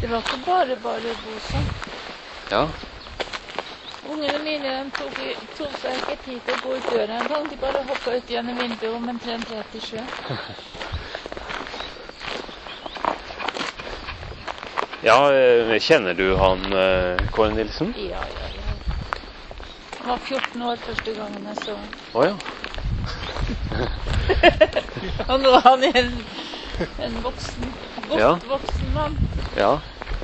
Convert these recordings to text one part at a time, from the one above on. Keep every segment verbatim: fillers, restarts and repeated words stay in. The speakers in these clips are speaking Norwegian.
Det var ikke bare bare å bo sånn. Ja. Ungene mine tok, tok seg ikke tid til å gå ut døra en gang. De bare hoppet ut gjennom vinduet om en tretisju. Ja, kjenner du han Kåre Nilsen? Ja, ja, ja. Han var fjorten år første gangen jeg så han. Å ja. Og nå er han en, en voksen, godt Ja. voksen mann. Ja.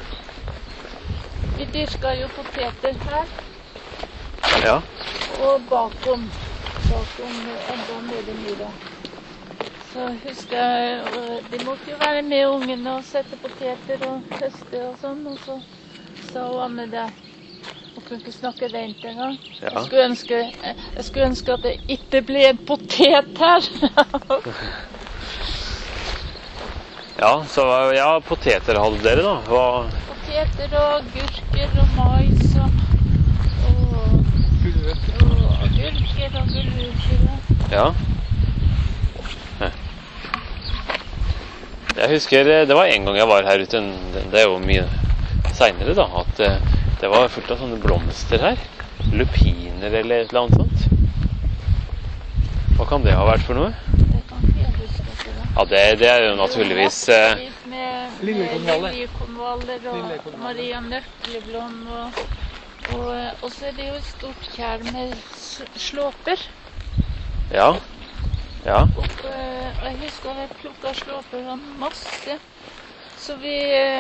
Vi dyrker jo poteter her. Ja. Og bakom, bakom enda mer i myra. Så husker jeg, de måtte jo være med ungene og sette poteter og høste og sånn, og så sa Anne der, hun kunne ikke snakke rent en gang. Ja. Jeg skulle ønske, jeg skulle ønske at det ikke ble en potet her. Ja, så ja, poteter hadde dere da. Hva... Poteter og gurker og mais og, og, og agurker og gulrøtter. Ja. Jeg husker, det var en gang jeg var her ute, det er jo mye senere da, at det var fullt av sånne blomster her. Lupiner eller et eller annet sånt. Hva kan det ha vært for noe? Det kan ikke jeg huske at det var. Ja, det, det er jo naturligvis... Eh... Med, med liljekonvaller og Maria Nøkleblom og, og, og så er det jo et stort kjær med slåper. Ja, ja. Og, og jeg husker at jeg plukket slåper og masse. Så vi...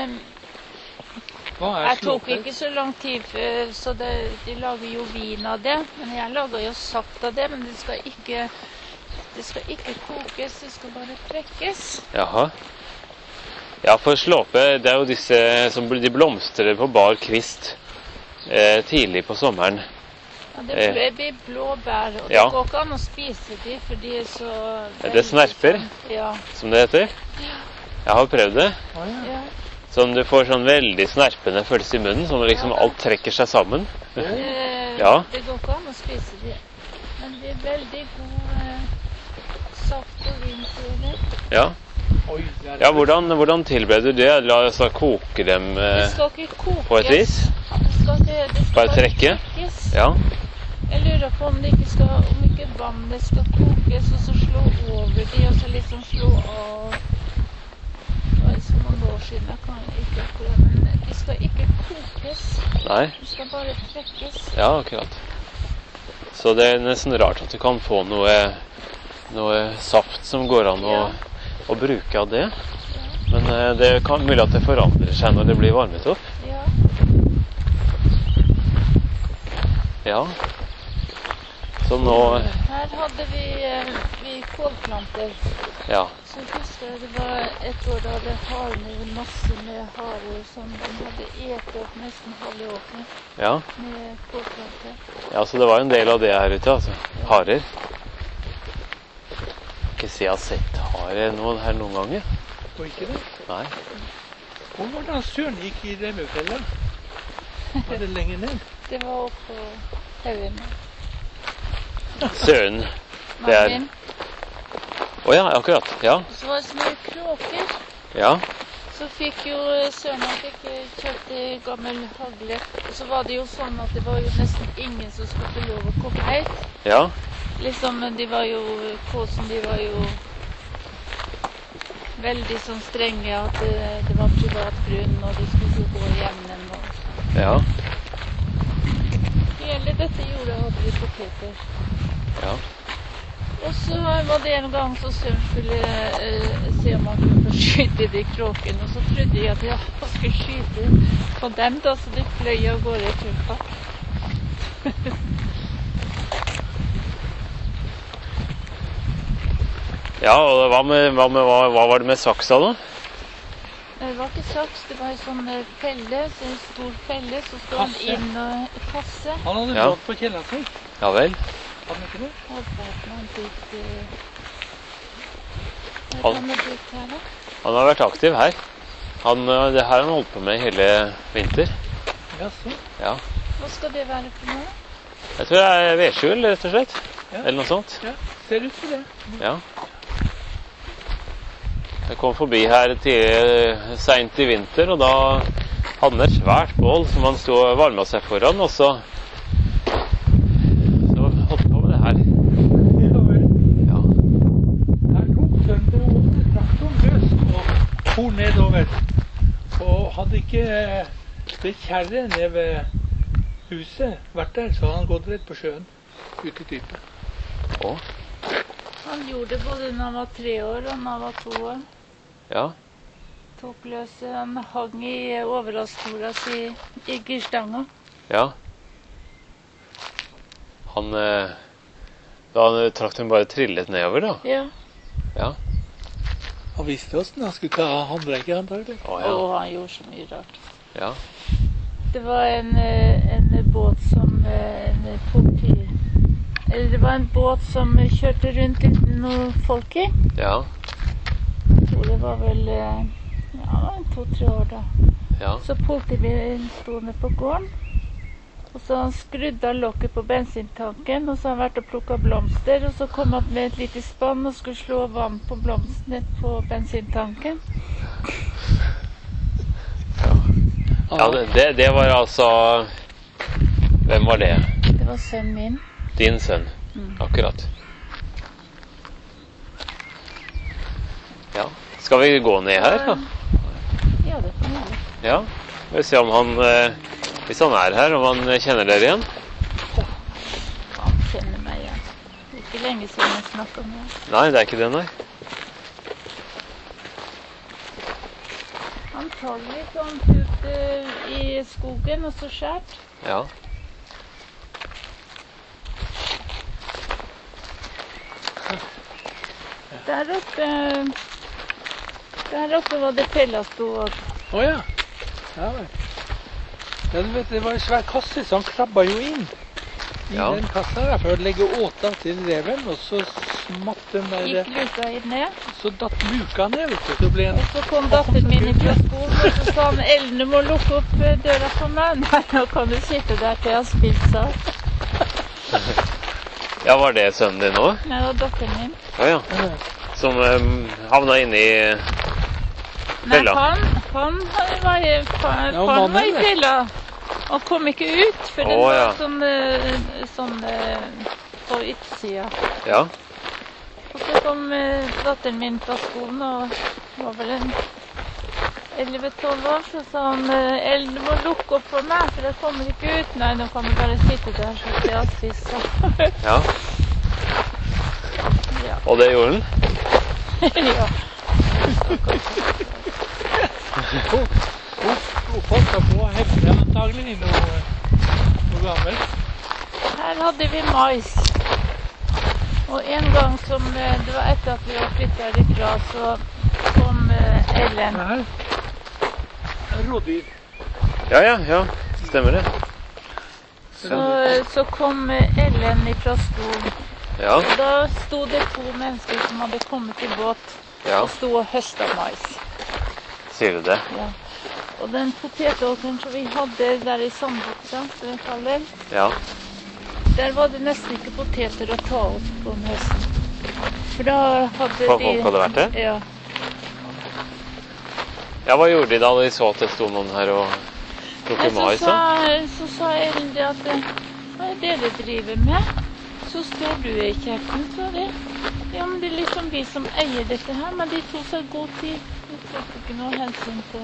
Hva er jeg tok slåper? ikke så lang tid, så det, de lager jo vin av det. Men jeg lager jo saft av det, men det skal ikke, det skal ikke kokes, det skal bare trekkes. Jaha. Ja, for slåpe, det er jo disse som de blomstrer på bar kvist eh, tidlig på sommeren. Ja, det blir blå bær, og Ja. det går ikke an å spise de, for de er så... Det snerper, Ja. som det heter. Jeg har prøvd det. Ah, ja. Ja. Sånn du får sånn veldig snerpende følelse i munnen, sånn at liksom alt trekker seg sammen. Eh, Ja. Det går ikke an å spise de. Men det er veldig god eh, saft og vin til det. Ja. Oi, det er Ja, hvordan, hvordan tilbereder du det? La oss da koke dem Det eh, skal ikke kokes. på et vis. Det skal ikke, det skal Bare trekke? trekkes. Ja. Jeg lurer på om det ikke skal, om ikke vannet skal kokes, og så slå over de, og så liksom slå av. Det var så mange år siden, jeg kan ikke akkurat, men de skal ikke kokes. Nei. De skal bare trekkes. Ja, akkurat. Så det er nesten rart at du kan få noe, noe saft som går an å, Ja. å bruke av det. Men eh, det kan mulig at det forandrer seg når det blir varmet opp. Ja. Ja. Så nå... Her hadde vi, eh, vi kålplanter. Ja. Så husker jeg det var et år da det harene masse med harer som de hadde etet opp nesten halve åkeren Ja. med kålplanter. Ja, så det var en del av det her ute, altså. Harer. Ikke si jeg har sett hare noen her noen ganger. Og ikke det? Nei. Hvor var det han søren gikk i Drømmefjellet? Var det lenger ned? Det var oppå haugen. Søren. Det er... Mannen. Å ja, akkurat. Ja. Og så var det så mye kråker. Ja. Så fikk jo søren han fikk kjøpt en gammel hagle. Og så var det jo sånn at det var jo nesten ingen som skulle få lov å komme høyt. Ja. Liksom, de var jo, kåsen, de var jo veldig sånn strenge at det, det var privat grunn, og de skulle ikke gå hjemme. Og Ja. hele dette jordet hadde vi poteter. Ja. Og så var det en gang så søren skulle eh, se om han kunne få skyte de kråkene, og så trodde jeg at jeg skulle skyte på dem da, så de fløy av gårde i truppa. Ja, og hva, med, hva, med, hva, hva var det med saksa da? Det var ikke saks, det var en sånn eh, felle, så en stor felle, så stod han Kasse. inn og kasse. Han hadde Ja. blått på kjelleren sin. Ja vel. Hadde han ikke det? Halvparten han fikk eh, Han- Hva kan det bli her da? Han har vært aktiv her. Han, eh, det her har han holdt på med hele vinter. Jaså? Ja. Hva skal det være for noe? Jeg tror det er vedskjul, rett og slett. Ja. Eller noe sånt. Ja, ser ut som det. Ja. Jeg kom forbi her tidlig, sent i vinter, og da hadde han et svært bål som han stod og varmet seg foran, og så, så holdt han på med det her. Ja vel. Ja. Her tok søndag over traktoren løs og for nedover. Og hadde ikke det kjerret ned ved huset vært der, så hadde han gått rett på sjøen, ut i dypet. Å, Han gjorde det både når han var tre år og når han var to år. ja. Tok løs, han hang i overraskstora si i girstanga. Ja. Han, eh, da han traktoren bare trillet nedover da. Ja. Ja. Han visste hvordan han skulle ta håndbrekket, antagelig. Å, Og ja. han gjorde så mye rart. Ja. Det var en, eh, en båt som eh, en politi... Eller det var en båt som kjørte rundt uten noe folk i. Ja. Jeg tror det var vel eh, ja, det var en to-tre år da. Ja. Så politibilen sto nede på gården. Og så han skrudde av lokket på bensintanken, og så har han vært og plukket blomster, og så kom han med et lite spann og skulle slå vann på blomstene på bensintanken. Ja, det, det, det var altså... Hvem var det? Det var sønnen min. Din sønn. Mm. Akkurat. Ja. Skal vi gå ned her da? Ja, det kan jeg. Ja. Vi se om han, eh, hvis han er her, om han kjenner dere igjen. Han kjenner meg igjen. Det er ikke lenge siden jeg snakket om det. Nei, det er ikke det, nei. Antagelig kom han ut eh, i skogen og så skjært. Ja. Der oppe, der oppe var det fella sto og Å ja. Ja vel. Ja, du vet, det var en svær kasse, så han krabba jo inn i Ja. den kassa der for å legge åta til reven, og så smatt den gikk der, luka inn ned. så datt luka ned, vet du. Så ble en Og så kom datteren min fra skolen, og så sa han, Ellen, du må lukke opp eh, døra for meg. Nei, nå kan du sitte der til jeg har spist seg. Ja, var det sønnen din også? Nei, det var datteren min. Ja, ja. Som um, havna inne i Nei, fella. han, han var i, han, Ja, han var i mannen, fella. Han kom ikke ut, for den Å, var ja. sånn, eh, sånn eh, på yttersida. Ja. Og så kom eh, datteren min fra skolen, og var vel en elleve-tolv år, så sa han, eh, Ellen, du må lukke opp for meg, for jeg kommer ikke ut. Nei, nå kan du bare sitte der, så til jeg har spist. Så. Ja. Ja. Og det gjorde han? Ja. og folka på hevne antagelig noe, noe gammelt. Her hadde vi mais. Og en gang som eh, det var etter at vi var flyttet herifra, så kom eh, Ellen. Her er rådyr. Ja, ja, ja. Stemmer det. Så, så kom eh, Ellen fra skolen. Ja, Og da sto det to mennesker som hadde kommet i båt ja. og sto og høstet mais. Sier du det? Ja. Og den potetåkeren som vi hadde der i Sandbukta, som vi kaller, Ja. der var det nesten ikke poteter å ta opp på den høsten. For da hadde For de... folk hadde vært der? Ja. Ja, hva gjorde de da de så at det sto noen her og plukket Men så mais? sa, da? så sa Ellen det at hva er det dere driver med? Så står du i kjeften, sa de. Ja, men det er liksom vi som eier dette her, men de tok seg god tid. De tok ikke noe hensyn til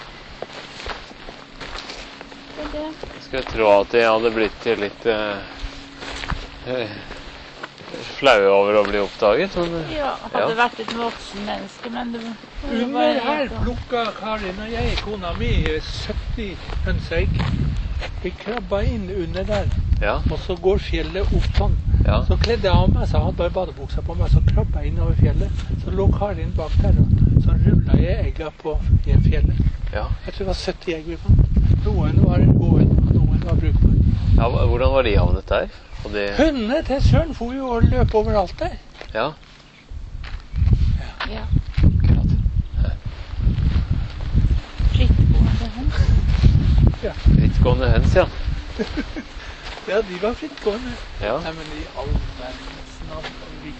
til det. Skulle tro at de hadde blitt litt eh, eh, flaue over å bli oppdaget, men eh, Ja, hadde Ja. vært et voksen menneske, men det var det var Under bare her en sånn- plukka Karin og jeg, kona mi, sytti hønseegg. Vi krabba inn under der, ja, og så går fjellet opp sånn. ja. Så kledde jeg av meg, så jeg hadde bare badebuksa på meg, så krabba jeg innover fjellet. Så lå Karin bak der, og så rulla jeg egga på i fjellet. Ja. Jeg tror det var sytti egg vi fant. Noen var gåen, og noen var brukbare. Ja, hva- hvordan var de havnet der? Og de, Hundene til Søren for jo å løpe overalt der. ja, Ja, akkurat. frittgående høns. Frittgående høns, ja. Ja, de var frittgående. Ja. Nei, men i all verdens navn. vi-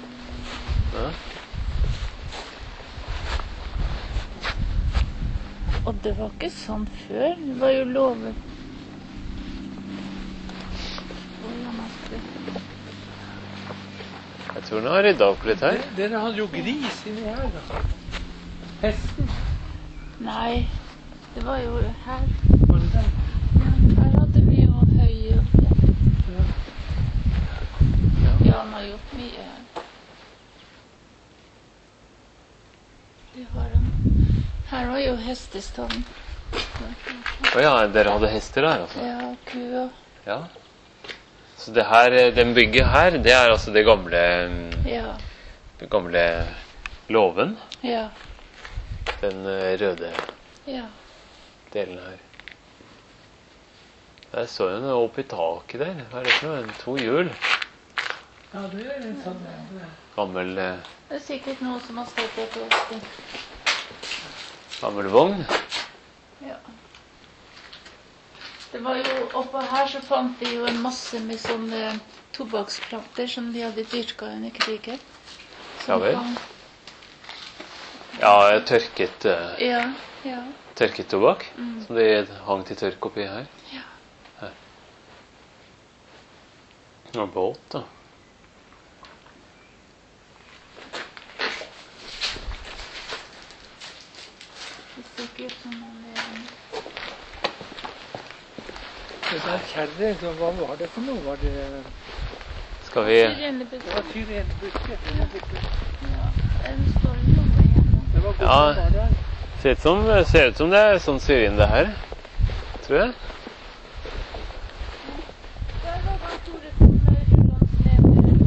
Ja. Og det var ikke sånn før. Det var jo lovet. Oi, han har sprøtt. Jeg tror den har ryddet opp litt her. Dere hadde jo gris inni her, da. Hesten. Nei, det var jo her. Var det der? Ja, her hadde vi jo høye oppe. Ja. Ja, han har gjort mye her. Det har han. Her var jo hestestallen. Åja, dere hadde hester her, altså? Ja, kua. Ja. Så det her, den bygget her, det er altså det gamle, Ja, det gamle låven. ja, Den eh, røde ja. delen her. Der står jo noe oppe i taket der. Hva er det for noe? To hjul. Ja, det er en sånn eh, Gammel, eh, Det er sikkert noe som har stått der til oss. det. gammel vogn. Ja. Det var jo, oppe her så fant vi jo en masse med sånne tobakksplanter som de hadde dyrket under krigen. Ja vel. hang- Ja, tørket, eh, Ja, ja, tørket tobakk. Mm. Som de hang til tørk oppi her. ja. Og en båt, da. Det ser ikke ut som om det er... det der kjerret, så hva var det for noe? Var det, Skal vi Syrenebusk. det var syrenbuske. Ja, den står noe igjen. Det var godt Ja. som var der. ser ut som, ser ut som det er sånn syrin det her. Tror jeg. Der var han Tore som rullans ned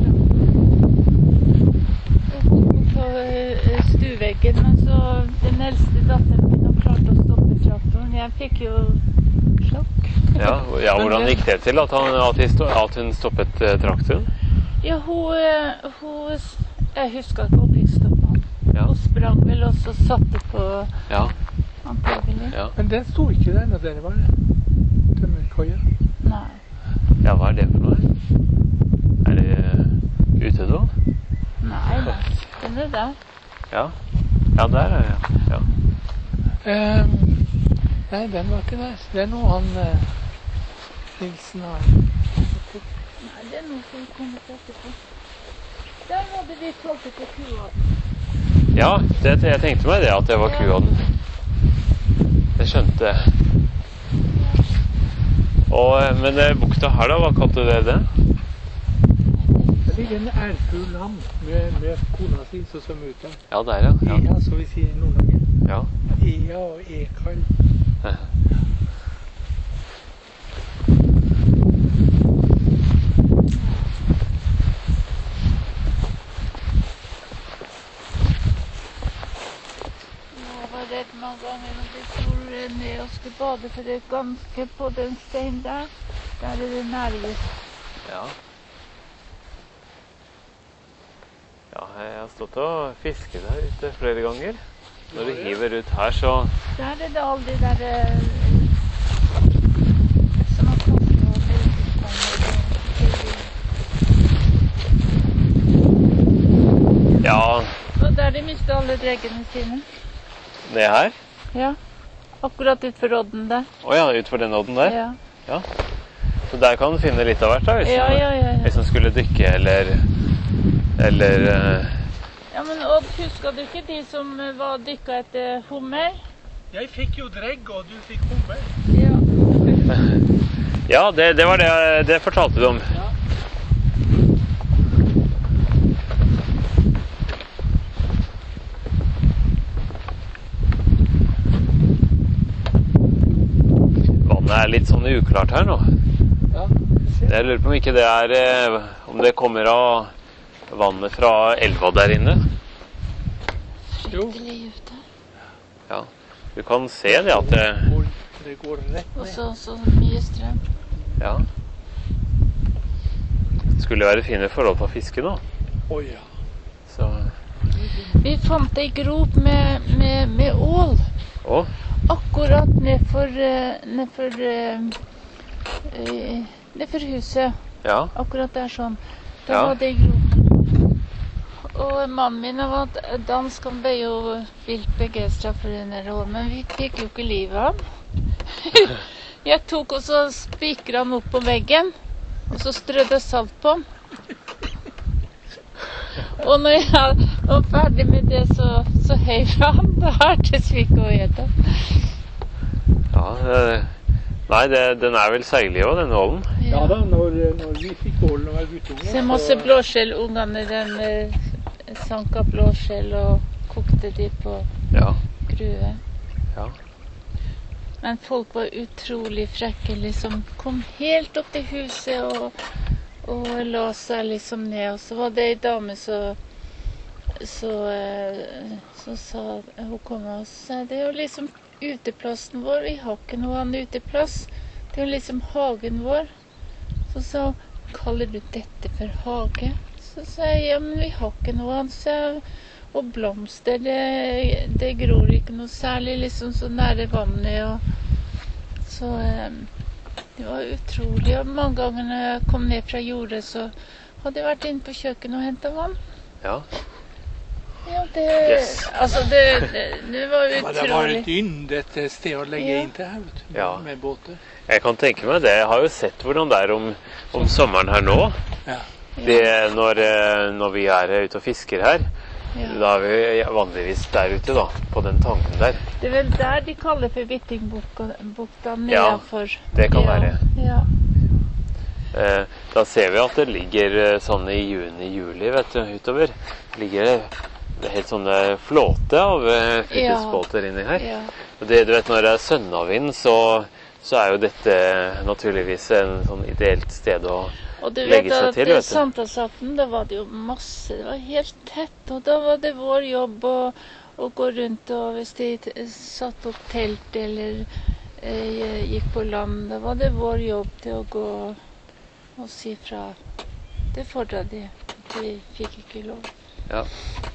på eh, stueveggen, men så den eldste datteren min har klart å stoppe traktoren. Jeg fikk jo slokk. Ja, ja, hvordan gikk det til at, han, at, de sto, at hun stoppet eh, traktoren? Ja, hun, eh, hun s- jeg husker ikke hun fikk stoppe han. Ja. Hun sprang vel også og satte på Ja, antagelig. ja. Men den sto ikke der når dere var der. Tømmerkoia. Nei. Ja, hva er det for noe? Er det uh, utedo? Nei, nei. Den er der. Ja. Ja, der er det. Ja. Ehm, nei, den var ikke der. Det er noe han uh, Nilsen har. Nei, det er noe som kommer etterpå. Der hadde vi tolket på kua. Ja, det, jeg tenkte meg det, at det var kuodden. Jeg skjønte. Og, eh, men eh, bukta her da, hva kalte dere det? Det ligger en ærfugl-ham med, med kona si som som ute. Ja, der ja. Ja. Ea, som vi sier i Nord-Norge. Ja. Ea og Ekall. Jeg var redd mange ganger når vi for ned og skulle bade, for det er ganske på den steinen der. Der er det nærmest. Ja. Ja, jeg har stått og fisket der ute flere ganger. Når du hiver ut her, så... Der er det alle de der eh, som har kastet og melkespann. Ja, Og der de mistet alle dreggene sine. ned her. Ja. Akkurat ut for rodden der. Åja, ut for den odden der. Ja. Ja. Så der kan du finne litt av hvert da, hvis, Ja, man- ja, ja, ja. hvis man skulle dykke, eller... Eller... eh, Ja, men Odd, husker du ikke de som eh, var dykket etter hummer? Jeg fikk jo dregg, og du fikk hummer. Ja. Ja, det, det var det, det fortalte du om. Vannet er litt sånn uklart her nå. Ja, Jeg lurer på om ikke det er eh, om det kommer av vannet fra elva der inne. Jo. Fryktelig ut der. Ja, du kan se det at det, Hvor det går rett Og ned. så, så mye strøm. ja. Skulle være fine forhold på fiske nå. Å ja. Så, Vi fant ei grop med, med, med ål. å, Akkurat nedfor uh, nedfor uh, nedfor huset. ja, Akkurat der sånn. Der Ja. var det ei grop. Og mannen min han var dansk, han ble jo vilt begeistret for denne rollen, men vi fikk jo ikke livet av han. Jeg tok og så spikret han opp på veggen, og så strødde salt på han. Og når jeg var ferdig med det, så, så heiv han der til Svik og Eda. Ja, det, nei, det, den er vel seilig også, denne ålen. Ja da, når, når vi fikk ålen og var guttunge. Så masse blåskjell, ungene den eh, sanka blåskjell og kokte de på Ja, grue. ja. Men folk var utrolig frekke, liksom kom helt opp til huset og, og la seg liksom ned. Og så var det en dame så, så, eh, så sa, hun kom og sa, det er jo liksom uteplassen vår, vi har ikke noe annen uteplass. Det er jo liksom hagen vår. Så sa hun, kaller du dette for hage? Så sa jeg, ja, men vi har ikke noe annet. Så jeg, og blomster, det, det gror ikke noe særlig, liksom så nære vannet. Og, så eh, det var utrolig. Og mange ganger når jeg kom ned fra jordet, så hadde jeg vært inne på kjøkkenet og hentet vann. Ja. Ja, det, Yes. altså det, det, det var Men det var et utrolig. yndet sted å legge Ja. inn til her, vet du, Ja. med båter. Jeg kan tenke meg det. Jeg har jo sett hvordan det er om, om sommeren her nå. Ja. Det, når, eh, når vi er ute og fisker her, Ja. da er vi vanligvis der ute da, på den tangen der. Det er vel der de kaller for Hvittingbukta Ja, nedenfor. det kan ja. være. Ja. Eh, da ser vi at det ligger eh, sånn i juni-juli, vet du, utover. Ligger det, det er helt sånne flåte av eh, fritidsbåter inni her. Ja. Og det, du vet, når det er sønnavind, så, så er jo dette naturligvis en sånn ideelt sted å Og du legge vet seg at til, eh, vet du. sankthansaften, da var det jo masse, det var helt tett, og da var det vår jobb å, å gå rundt, og hvis de t- satt opp telt eller eh, gikk på land, da var det vår jobb til å gå og si fra. Det fordret de, de fikk ikke lov. Ja.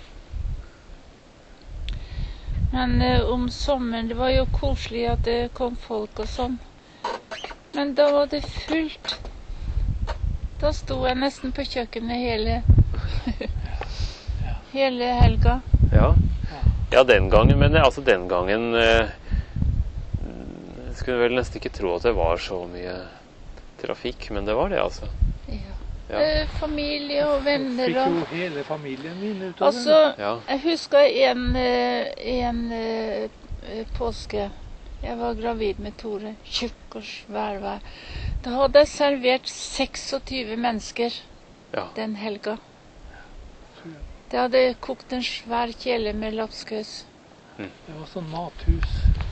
Men eh, om sommeren, det var jo koselig at det kom folk og sånn. Men da var det fullt. Da sto jeg nesten på kjøkkenet hele, hele helga. Ja. ja, den gangen, men eh, altså den gangen eh, jeg skulle vel nesten ikke tro at det var så mye trafikk, men det var det altså. Ja. Ja. Eh, familie og venner Fikk og... jo hele familien min ut av Altså, Ja. jeg husker en, eh, en eh, påske. Jeg var gravid med Tore. Tjukk og svær var. Da hadde jeg servert tjueseks mennesker Ja. den helga. Det hadde kokt en svær kjele med lapskaus. Det var sånn mathus.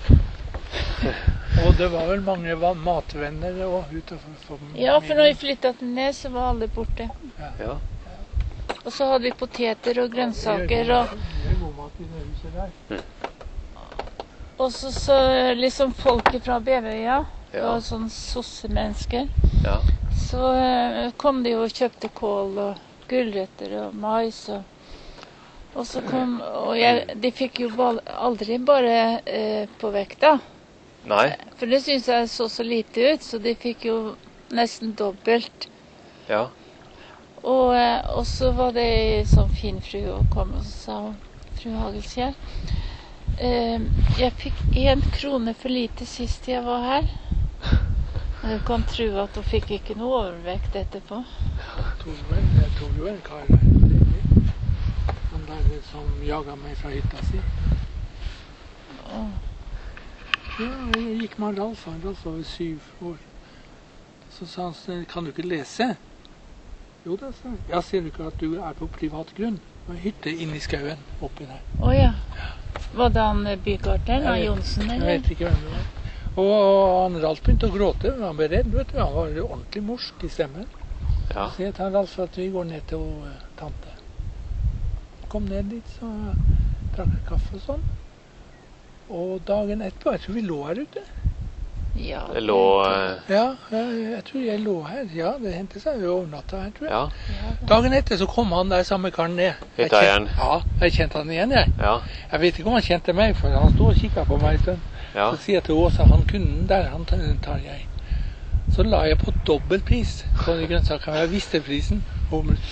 Og det var vel mange va- matvenner og utenfor familien. Ja, for når vi flyttet ned, så var alle borte. Ja. Og så hadde vi poteter og grønnsaker og... Det er god mat i det huset der. Og så, så liksom folket fra Bevøya, det Ja. var sånn sossemennesker, Ja. så eh, kom de og kjøpte kål og gulrøtter og mais og, og så kom, og jeg, de fikk jo bal- aldri bare eh, på vekta, Nei. for det synes jeg så så lite ut, så de fikk jo nesten dobbelt. Ja. Og, eh, og så var det en sånn fin fru og kom og så sa hun, fru Hagelsjær, eh, jeg fikk en krone for lite sist jeg var her. Men du kan tro at hun fikk ikke noe overvekt etterpå. Tog vel, jeg tok jo en kar der. Han der som jaget meg fra hytta si. Og, Ja, jeg gikk med Ralf, han Ralf var vel syv år. Så sa han, så, kan du ikke lese? Jo da, sa jeg. Ja, ser du ikke at du er på privat grunn? Det var en hytte inne i skauen, oppi der. å ja. Var det han eh, bygartneren, han Jeg vet- Johnsen, Jeg eller? vet ikke hvem det var. Og, og han Ralf begynte å gråte, han ble redd, vet du. Han var ordentlig morsk i stemmen. Ja. Så jeg tar Ralf at vi går ned til uh, tante. Kom ned dit, så drakk jeg kaffe og sånn. Og dagen etterpå, jeg tror vi lå her ute. Ja, Det lå eh, Ja, jeg, jeg tror jeg lå her. Ja, det hendte seg jo over natta her, tror jeg. Ja. ja, det- Dagen etter så kom han der samme karen ned. Jeg Hytteeieren. kjente- Ja, jeg kjente han igjen, jeg. Ja. Jeg vet ikke om han kjente meg, for han stod og kikket på meg en stund. Ja. Så sier jeg til Åsa, han kunden der, han tar jeg. Så la jeg på dobbeltpris på de grønnsakene. Jeg visste prisen. Og så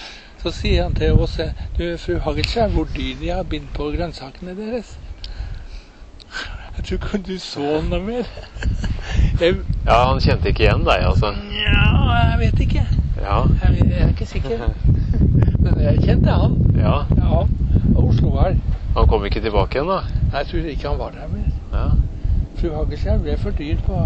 Så sier han til oss, du, fru Hagelskjær, hvor dyr de har bind på grønnsakene deres. Jeg tror ikke du så noe mer. Jeg, Ja, han kjente ikke igjen deg, altså. ja, jeg vet ikke. Ja, Jeg, jeg er ikke sikker. Men jeg kjente han. ja. Ja, Oslo var. Han kom ikke tilbake igjen, da. Jeg tror ikke han var der mer. Ja. Fru Hagelskjær ble for dyr på...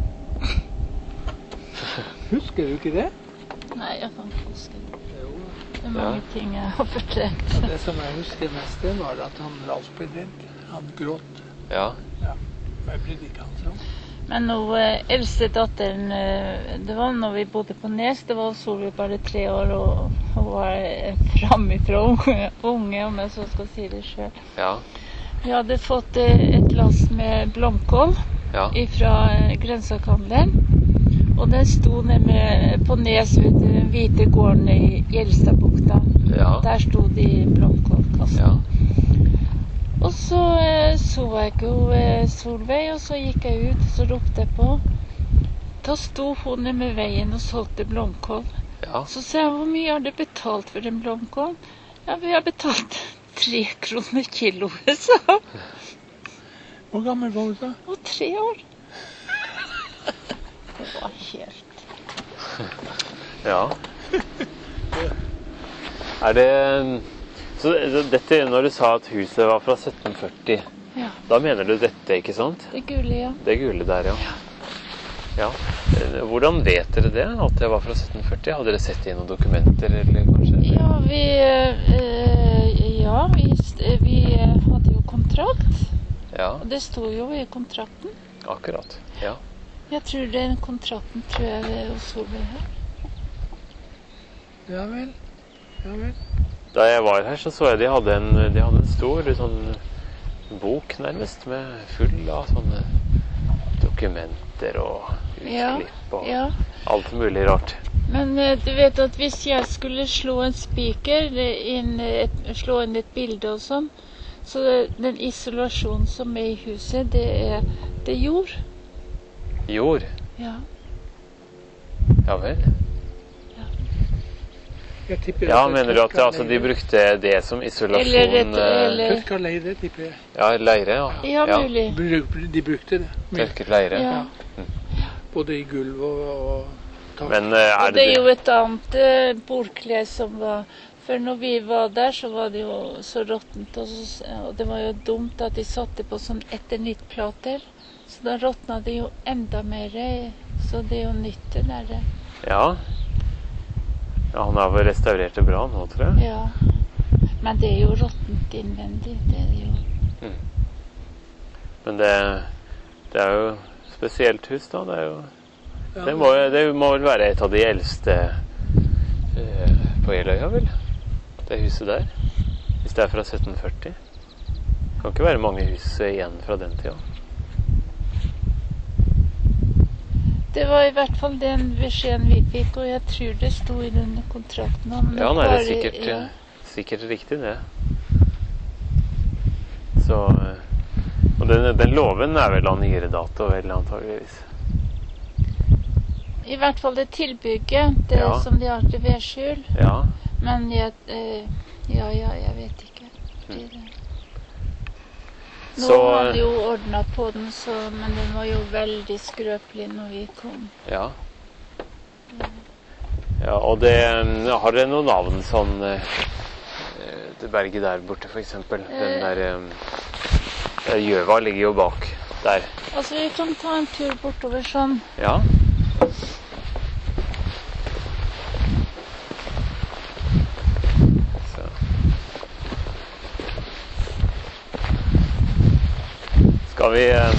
Husker du ikke det? Nei, jeg kan ikke huske det. Jo. Det er mange ting jeg har fortrengt. Det som jeg husker mest, det var at han Ralf ble redd. Han gråt. Ja. Men jeg brydde ikke han sånn. Men nå, eh, eldste datteren, eh, det var når vi bodde på Nes, det var Solveig bare tre år, og hun var eh, framifrå unge, unge, om jeg så skal si det selv. Ja. Vi hadde fått eh, et lass med blomkål Ja. fra eh, grønnsakhandelen, og den sto nede på Nes ved den hvite gården i Gjelstadbukta. Ja. Der sto de i blomkålkassen. Ja. Og så eh, så jeg jo eh, Solveig, og så gikk jeg ut, og så ropte jeg på. Da sto hun nede med veien og solgte blomkål. Ja. Så sa jeg, hvor mye har du betalt for den blomkålen? Ja, vi har betalt tre kroner kiloet, sa hun. Hvor gammel var du da? Og tre år. Det var helt... Ja. Er det... Så så dette, når du sa at huset var fra sytten førti, Ja, da mener du dette, ikke sant? det gule, ja. Det gule der, ja. Ja. Eh, Hvordan vet dere det, at det var fra sytten førti? Hadde dere sett det i noen dokumenter, eller kanskje? Ja, vi, eh, ja, vi, vi eh, hadde jo kontrakt, Ja, og det sto jo i kontrakten. akkurat. Ja. Jeg tror den kontrakten tror jeg det er hos Solveig her. Ja vel. Ja vel. Da jeg var her, så så jeg de hadde en, de hadde en stor sånn bok nærmest, med full av sånne dokumenter og Ja, utklipp og ja. alt mulig rart. Men eh, du vet at hvis jeg skulle slå en spiker, eh, inn et, slå inn et bilde og sånn, så det- den isolasjonen som er i huset, det er, det er jord. Jord. Ja. Ja vel. Jeg tipper Ja, at det mener du at tørka altså, de leire. brukte det som isolasjon? Eller et, eh, eller... Tørka leire, tipper jeg. Ja, leire, ja. Ja, mulig. Bruk- De brukte det. Mye. Tørket leire. Ja. Både i gulv og, og tak. Men eh, er Og det er jo det et annet eh, bordkle som var... For når vi var der, så var det jo så råttent, og, så, og det var jo dumt at de satte på sånn etter-nytt-plater. Så da råtna det jo enda mer, så det er jo nytt det der. Ja. Ja, han har vel restaurert det bra nå, tror jeg. Ja. Men det er jo råttent innvendig, det er det jo. Men det, det er jo spesielt hus, da. Det, er jo, Ja. det, må, det må vel være et av de eldste eh, på Jeløya, vel? Det huset der. Hvis det er fra sytten førti. Det kan ikke være mange hus igjen fra den tida. Det var i hvert fall den beskjeden vi fikk, og jeg tror det sto i denne kontrakten. om Ja, nei, det er bare- sikkert, ja. eh, sikkert riktig, det. Så eh, Og den, den låven er vel av nyere dato, vel, antageligvis. I hvert fall det tilbygget, det Ja. som de har til vedskjul. Ja. Men jeg, eh, ja, ja, jeg vet ikke. Det, det. Nå Så har de jo ordnet på den, så, men den var jo veldig skrøpelig når vi kom. Ja. Ja, og det har dere noen navn sånn eh, det berget der borte, for eksempel. Den der eh, Gjøva ligger jo bak der. Altså, vi kan ta en tur bortover sånn. Ja. Så. Skal vi eh,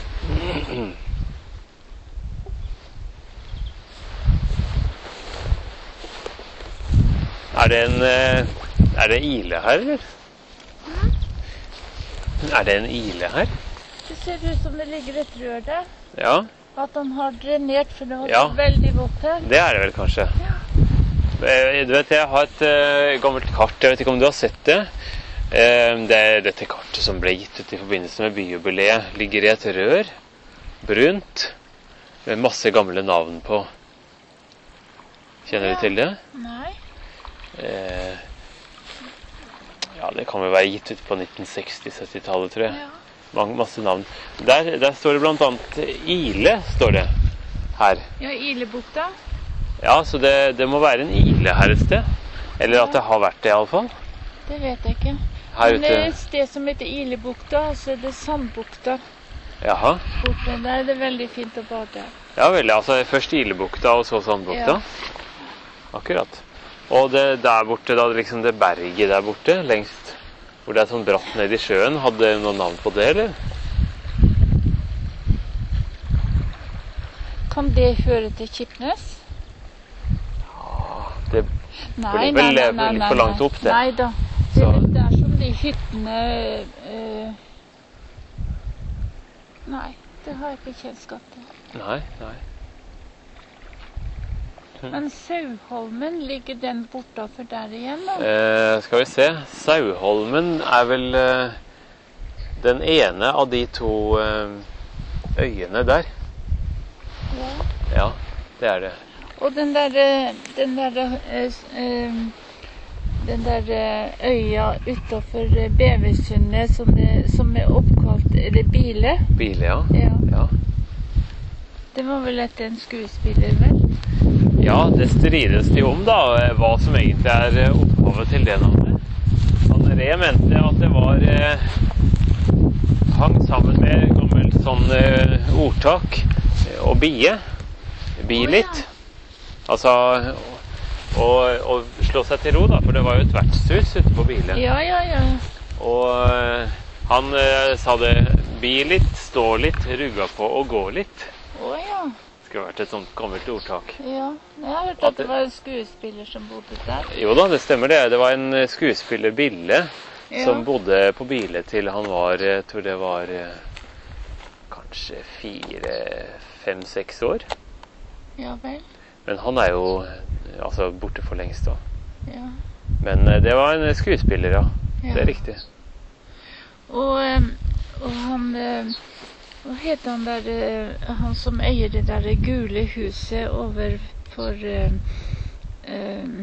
Er det en eh, Er det ile her, eller? Er det en ile her? Det ser ut som det ligger et rør der. Ja, At han har drenert, for det var Ja. veldig vått her. det er det vel kanskje. Eh, Du vet, jeg har et eh, gammelt kart, jeg vet ikke om du har sett det. Eh, det er dette kartet som ble gitt ut i forbindelse med byjubileet. Ligger i et rør, brunt, med masse gamle navn på. Kjenner Ja. du til det? Nei. eh, ja, det kan vel være gitt ut på nitten seksti-sytti-tallet, tror jeg. Ja. Mange, masse navn. Der, der står det blant annet Ile, står det her. Ja, Ilebukta. Ja, så det, det må være en ile her et sted. Eller at det har vært det i alle fall. Det vet jeg ikke. Her Men det er ute. et sted som heter Ilebukta, og så er det Sandbukta. Jaha. Borte. Der er det veldig fint å bade. Ja, veldig. Altså først Ilebukta og så Sandbukta. Ja. Akkurat. Og det der borte, da, liksom det berget der borte, lengst, hvor det er sånn bratt ned i sjøen, hadde noen navn på det, eller? Kan det høre til Kipnes? Ja, det Nei, blir vel litt for langt opp, det. Nei da. Det er Så- vel der som de hyttene eh, Nei, det har jeg ikke kjennskap til. Nei, nei. Men Sauholmen, ligger den bortafor der igjen, da? Eh, skal vi se. Sauholmen er vel eh, den ene av de to eh, øyene der. Ja. Ja, det er det. Og den der, eh, den der, eh, s- eh, den der eh, øya utenfor eh, Bevesundet som, er- som er oppkalt, er det Bile? Bile, ja. Ja. Ja. Det var vel etter en skuespiller, vel? Ja, det strides det jo om da, eh, hva som egentlig er eh, opphavet til det navnet. Han Re mente at det var eh, hang sammen med gammelt sånn eh, ordtak eh, og bie. Bi Å, litt. ja. Altså, og, og slå seg til ro da, for det var jo et vertshus ute på Bile. Ja, ja, ja. Og eh, han eh, sa det, bi litt, stå litt, rugga på og gå litt. Å ja. Det skulle vært et sånt gammelt ordtak. Ja, jeg har hørt At at det det- var en skuespiller som bodde der. Jo da, det stemmer det. Det var en eh, skuespiller, Bille, Ja. som bodde på Bile til han var, jeg tror det var eh, kanskje fire, fem, seks år. Ja vel. Men han er jo eh, altså borte for lengst da. Ja. Men eh, det var en skuespiller, ja. Ja. Det er riktig. Og, eh, og han eh, Hva heter han der eh, Han som eier det der gule huset overfor eh, eh,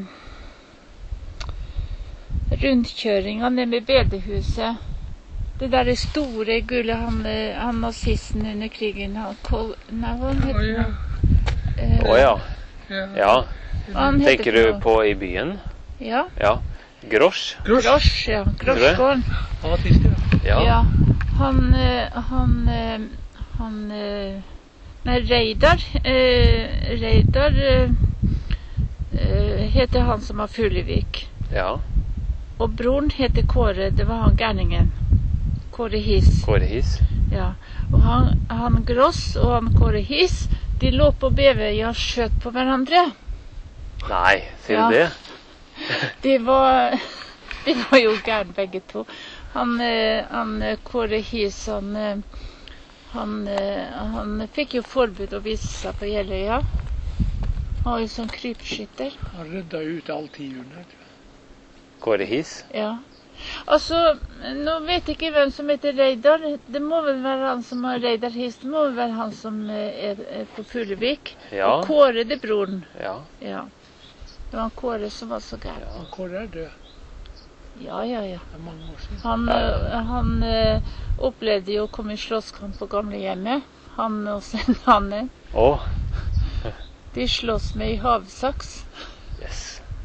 rundkjøringa nede med bedehuset. Det der store gule han, eh, han nazisten under krigen han, Kol, Nei, hva han Å heter ja. Eh, Å ja. Ja. Ja. han heter Tenker du for noe. på i byen? Ja. Ja. Grosj? Grosj. Grosj, ja. Grosjgården. Amatist, ja. Ja. Ja, han, eh, han, eh, han eh, Nei, Reidar. Eh, Reidar eh, eh, heter han som har Fuglevik. Ja. Og broren heter Kåre. Det var han gærningen. Kåre His. Kåre His. Ja. Og han, han Gross og han Kåre His, de lå på Bevøya og skjøt på hverandre. Nei, sier Ja. du det? De var, de var jo gærne begge to. Han, eh, han eh, Kåre His, han, eh, han, eh, han fikk jo forbud å vise seg på Jeløya. Han var jo sånn krypskytter. Han rydda ut all tiuren her. Kåre His? Ja. Altså, nå vet jeg ikke hvem som heter Reidar. Det må vel være han som har Reidar His. Det må vel være han som eh, er, er på Fuglevik. Ja. Og Kåre, det er broren. Ja. Ja. Det var han Kåre som var så gæren. Han Kåre er død. Ja, ja, ja. Det er mange år siden. Han, Ja, eh, han eh, opplevde jo å komme i slåsskamp på gamlehjemmet. Han og sin Hanne. Å, De slåss med i havsaks. yes.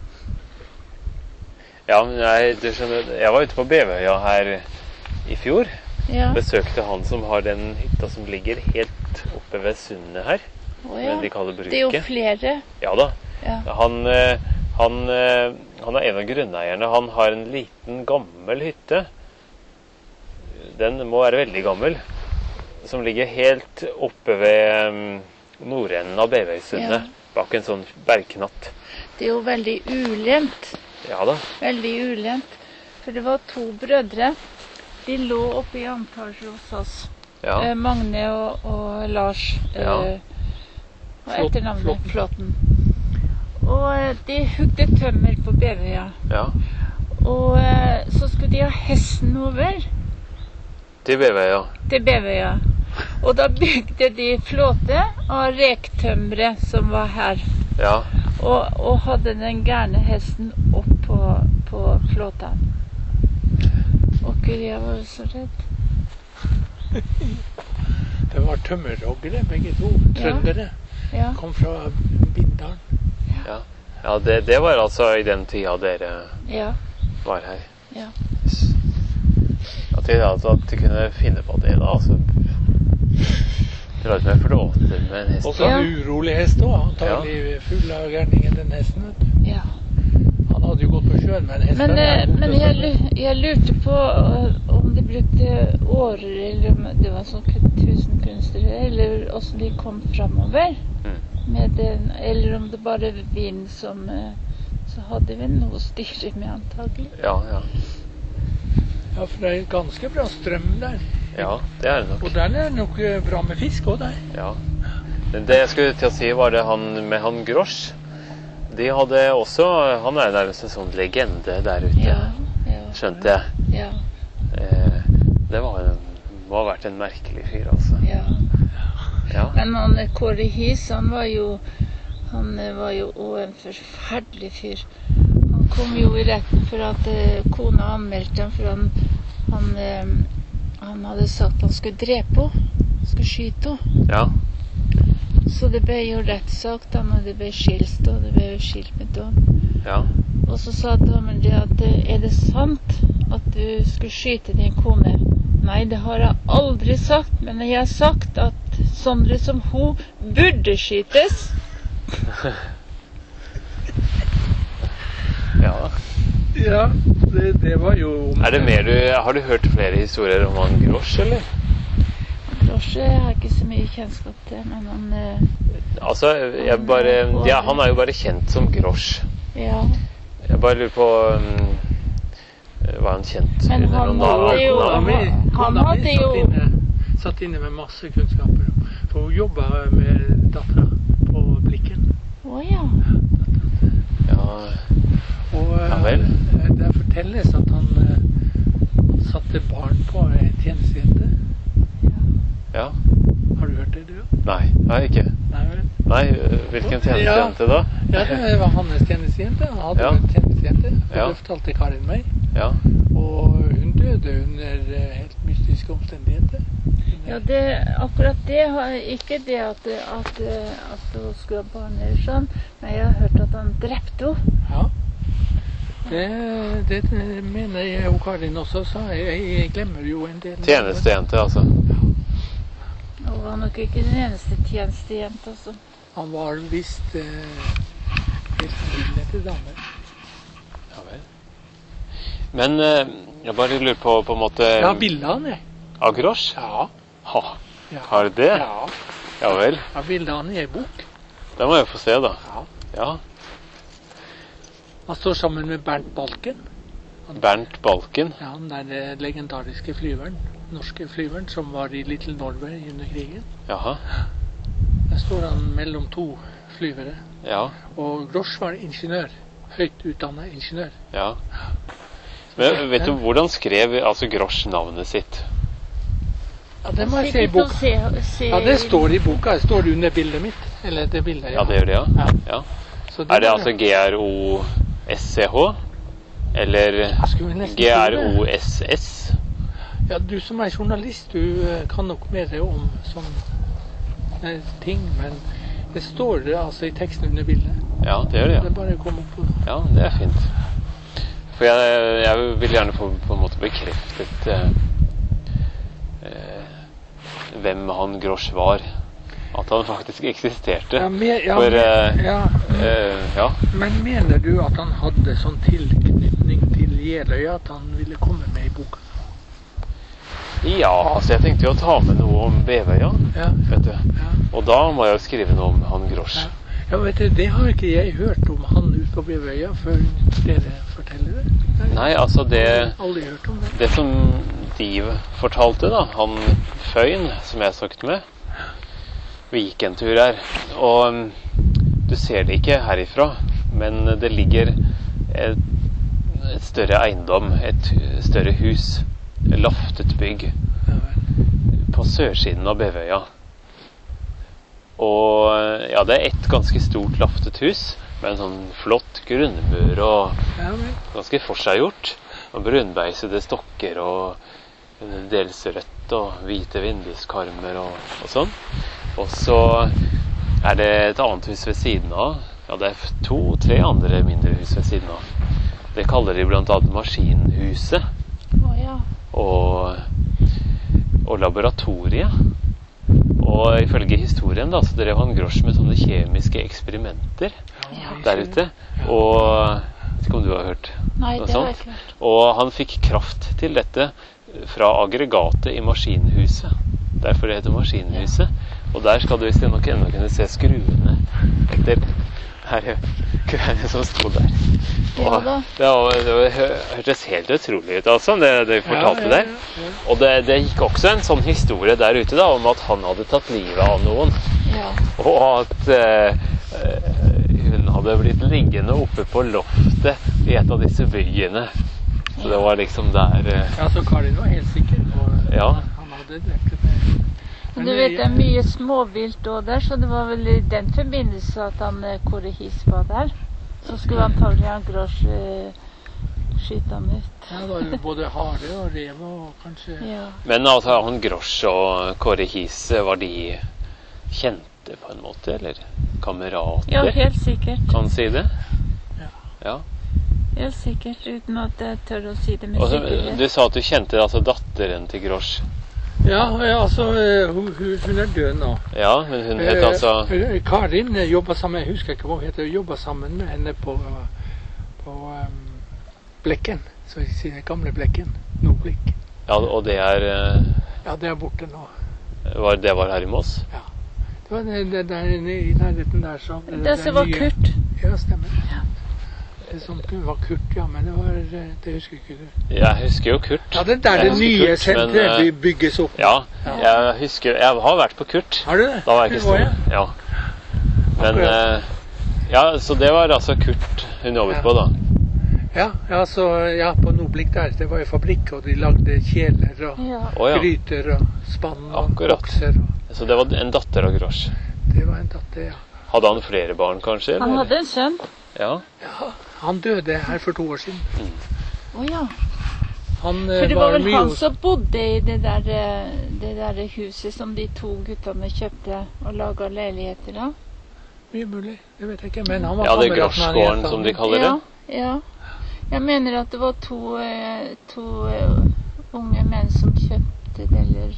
Ja, men jeg, du skjønner, jeg var ute på Bevøya her i fjor. Ja. Besøkte han som har den hytta som ligger helt oppe ved sundet her. Å, ja. Det de kaller Det er jo bruket. flere. Ja da. Ja. Han, eh, han, eh, han er en av grunneierne. Han har en liten, gammel hytte. Den må være veldig gammel. Som ligger helt oppe ved um, nordenden av Bevøysundet. Ja. Bak en sånn bergknatt. Det er jo veldig ulendt. Ja da. Veldig ulendt. For det var to brødre. De lå oppe i antasje hos oss. Ja. Eh, Magne og, og Lars. Ja. Eh, og Flåten. etternavnet Flåten. Og eh, de hugde tømmer på Bevøya. ja. Og eh, så skulle de ha hesten over Til Bevøya. til Bevøya. Og da bygde de flåte av rektømre som var her. Ja. Og, og hadde den gærne hesten opp på flåtan. Och gud, jag var så rädd. Det var tømmerhoggere, begge to. Trøndere. Ja. Kom fra Bindalen. Ja, ja det, det var altså i den tida dere Ja. var her. Ja. At de, altså, at de kunne finne på det da, altså. Det var med flåter med en hest. Og så en urolig hest også, antagelig full av gærningen den hesten, vet du. Ja. Han hadde jo gått på sjøen med en hest. Men, eh, men jeg, lu- jeg lurte på eh, om de brukte årer, eller om det var sånn tusenkunstere, eller hvordan de kom framover. Mm. Med den, eller om det bare var vind som eh, så hadde vi noe å styre med antagelig. Ja, ja. Ja, for det er ganske bra strøm der. Ja, det er det nok. Og der er det nok eh, bra med fisk også der. Ja. Det jeg skulle til å si var det han med han Grosch. De hadde også, han er nærmest en sånn legende der ute, Ja, ja. skjønte jeg. Ja, Eh, det var en, må ha vært en merkelig fyr, altså. ja. Ja, Men han eh, Kåre His, han var jo han eh, var jo også en forferdelig fyr. Han kom jo i retten for at eh, kona anmeldte ham for han han, eh, han hadde sagt han skulle drepe henne, skulle skyte henne. ja, Så det ble jo rettssak da, og det ble skilt, og det ble jo skilt med dom. ja. Og så sa dommeren det at eh, er det sant at du skulle skyte din kone? Nei, det har jeg aldri sagt, men jeg har sagt at sånne som hun burde skytes. Ja. Ja, det, det var jo... Er det mer du, har du hørt flere historier om han Grosch, eller? Drosje har jeg ikke så mye kjennskap til, men han eh, Altså, jeg bare, ja, han er jo bare kjent som Grosch. ja. Jeg bare lurer på um, hva han kjent Men under han noen hadde navn. jo- Kona mi, han kona mi hadde satt jo- inne, satt inne med masse kunnskaper. For hun jobbet med dattera på Blikken. Å ja. Ja, Og Ja vel. eh, det fortelles at han eh, satte barn på ei tjenestejente. ja. Har du hørt det, du? Nei, nei, ikke. Nei vel? Nei, øh, hvilken tjenestejente da? Ja, det var hans tjenestejente. Han hadde Ja. en tjenestejente. Og Ja. det fortalte Karin meg. Ja, Og hun døde under eh, helt mystiske omstendigheter. Ja, det, akkurat det har ikke det at, at, at hun skulle ha barn eller sånn, men jeg har hørt at han drepte henne. Ja. Det, det mener jeg og Karin også sa. Jeg, jeg glemmer jo en del. tjenestejente, altså. Og var nok ikke den eneste tjenestejenta, altså. Han var visst eh, helt vill etter damer. Ja vel. Men øh, jeg bare lurer på, på en måte... Ja, bildet han, jeg. Av Grosch? Ja. Ha, Ja. har du det? Ja. Ja vel. Ja, bildet han i ei bok. Da må jeg få se, da. Ja. Ja. Han står sammen med Bernt Balken. Bernt Balken. Ja, han der eh, legendariske flyveren, norske flyveren, som var i Little Norway under krigen. Jaha. Der står han mellom to flyvere. Ja, Og Grosch var ingeniør. Høyt utdannet ingeniør. ja. Men vet du, hvordan skrev altså Grosch navnet sitt? Ja, det må jeg se i Sikkert å boka. se, se Ja, det står i boka. Det står under bildet mitt. Eller det bildet, Ja, det gjør det, ja. Ja. Ja. Så Er det var- altså G R O S C H? Eller Jeg skulle nesten G R tro O det. S S? Ja, du som er journalist, du eh, kan nok mer om sånne ting, men det står det altså i teksten under bildet. Ja, det gjør det, Det ja. er bare å komme opp på. Ja, det er fint. For jeg, jeg vil gjerne få på en måte bekreftet eh, eh, hvem han Grosch var. At han faktisk eksisterte. Ja, mer, ja, For, mer, eh, ja, Eh, ja. men mener du at han hadde sånn tilknytning til Jeløya at han ville komme med i boka? ja, altså jeg tenkte jo å ta med noe om Bevøya, Ja, vet du. ja, Og da må jeg jo skrive noe om han Grosch. ja. Ja, vet du, det har ikke jeg hørt om han ute på Bevøya før dere forteller det. Nei, altså det... Jeg har aldri hørt om det. Det som de fortalte da, han Føyn, som jeg snakket med, vi gikk en tur her, og um, du ser det ikke herifra, men det ligger et, et større eiendom, et større hus, et loftet bygg, Ja, vel. på sørsiden av Bevøya. Og ja, det er et ganske stort loftet hus, med en sånn flott grunnmur og Ja, vel. ganske forseggjort. Og brunbeisede stokker og dels rødt og hvite vinduskarmer og, og sånn. Og så er det et annet hus ved siden av. Ja, det er to-tre andre mindre hus ved siden av. Det kaller de blant annet Maskinhuset Å ja. og, og laboratoriet. Og ifølge historien da, så drev han Grosch med sånne kjemiske eksperimenter Ja. der ute. Og jeg vet ikke om du har hørt Nei, noe det har jeg sånt. ikke hørt. Og han fikk kraft til dette fra aggregatet i Maskinhuset. Derfor det heter Maskinhuset. Og der skal du i stedet nok enda kunne se skruene etter her køene som sto der. Ja Og da. det, var, det var, hørtes helt utrolig ut, altså, det de fortalte Ja, ja, der. ja, ja. Og det, det gikk også en sånn historie der ute da, om at han hadde tatt livet av noen. Ja. Og at eh, hun hadde blitt liggende oppe på loftet i et av disse byene. Så det var liksom der eh, Ja, så Karin var helt sikker på Ja. han hadde drept det. Men du vet, det er mye småvilt også der, så det var vel i den forbindelse at han eh, Kåre His var der. Så skulle antagelig han Grosch eh, skyte han ut. Ja, det var jo både hare og rev og kanskje Ja. Men altså, han Grosch og Kåre His, var de kjente på en måte, eller kamerater? Ja, helt sikkert. Kan si det? Ja. Ja. Helt sikkert, uten at jeg tør å si det med Og så, sikkerhet. du sa at du kjente altså datteren til Grosch. Ja, ja, altså, eh, hun, hun hun er død nå. Ja, men hun het Eh, altså eh, Karin eh, jobba sammen, jeg husker ikke hva hun heter, jobba sammen med henne på, på um, Blekken, så jeg sier gamle Blekken, Nordblikk. Ja, og det er eh, Ja, det er borte nå. var, Det var her i Moss? Det var det, det der inne i nærheten der som Det som var Kurt. Ja, stemmer. Det som var Kurt, ja, men det var eh, det husker ikke du. Jeg husker jo Kurt. Ja, det er der Jeg det husker nye Kurt, senteret men, eh, by- bygges opp. Ja, jeg husker Jeg har vært på Kurt. Har du det? Da var jeg ikke Hvor var stor. Ja. Men Akkurat. eh, Ja, så det var altså Kurt hun jobbet Ja. på, da. Ja, ja, så, ja, på Nordblikk der, det var jo fabrikk, og de lagde kjeler og Ja. Å ja. gryter og spann og Akkurat. bokser. Og Så det var en datter av Grosch. det var en datter, ja. Hadde han flere barn, kanskje? Han eller? hadde en sønn. Ja. Ja, han døde her for to år siden. Å ja. Han eh, For det var vel mye han hos- som bodde i det der, eh, det der huset som de to guttene kjøpte og laga leiligheter av. Mye mulig, det vet jeg ikke, men han var Ja, det er kamerat med han Groschgården jenta. som de kaller det. Ja, ja. Jeg mener at det var to, eh, to eh, unge menn som kjøpte det, eller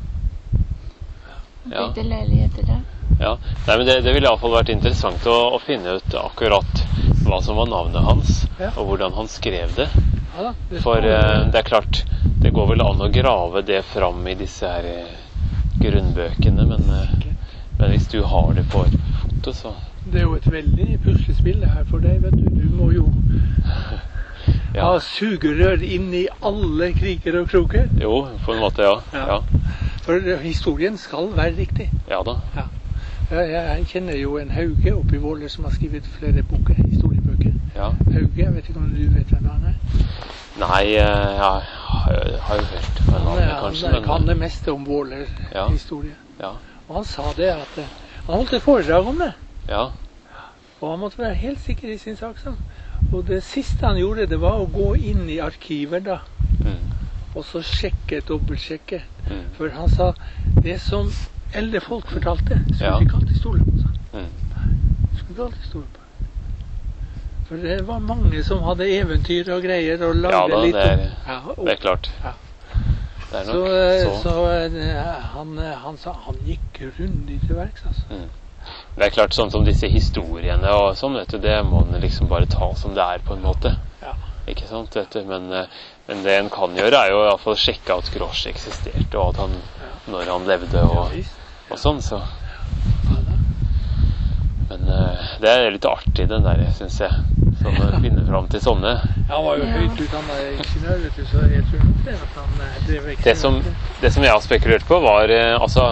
Ja. bygde leiligheter der. Ja. Nei, men det, det ville iallfall vært interessant å, å finne ut akkurat hva som var navnet hans, Ja. og hvordan han skrev det. Ja, da, det For står- eh, det er klart, det går vel an å grave det fram i disse her eh, grunnbøkene, men, eh, men hvis du har det på et foto, så Det er jo et veldig puslespill det her for deg, vet du. Du må jo ja. ha sugerør inn i alle kriker og kroker. Jo, på en måte, ja. Ja. Ja, For historien skal være riktig. ja da. Jeg, jeg kjenner jo en Hauge oppe i Våler som har skrevet flere boker, historiebøker. Ja. Hauge, jeg vet ikke om du vet hvem han er? Nei, eh, jeg har har jo hørt på Han, navnet, er, kanskje, han kan men det meste om Våler Ja. historie. ja. Og han sa det at eh, han holdt et foredrag om det. Ja. Og han måtte være helt sikker i sin sak. Sånn. Og det siste han gjorde, det var å gå inn i arkiver da, Mm. og så sjekke, dobbeltsjekke. Mm. For han sa det som eldre folk fortalte, skulle Ja. de ikke alltid stole på. sa han. Mm. Skulle de alltid stole på. For det var mange som hadde eventyr og greier og lagde Ja da, litt det er, om- ja, og, det er klart. Ja. Det er Så, nok eh, så. så eh, han, eh, han sa han gikk grundig til verks, altså. Mm. Det er klart, sånn som disse historiene og sånn, vet du, det må man liksom bare ta som det er på en måte. Ja. Ikke sant, vet du, men, eh, men det en kan gjøre er jo i hvert fall sjekke at Grosch eksisterte, og at han, når han levde og, Ja, visst. og sånn, så. Ja, da. Men eh, det er litt artig den der, synes jeg, sånn å finne fram til sånne. Han var jo Ja. høyt utdannet ingeniør, vet du, så jeg tror nok det at han eh, drev ikke Det som, det som jeg har spekulert på var, eh, altså,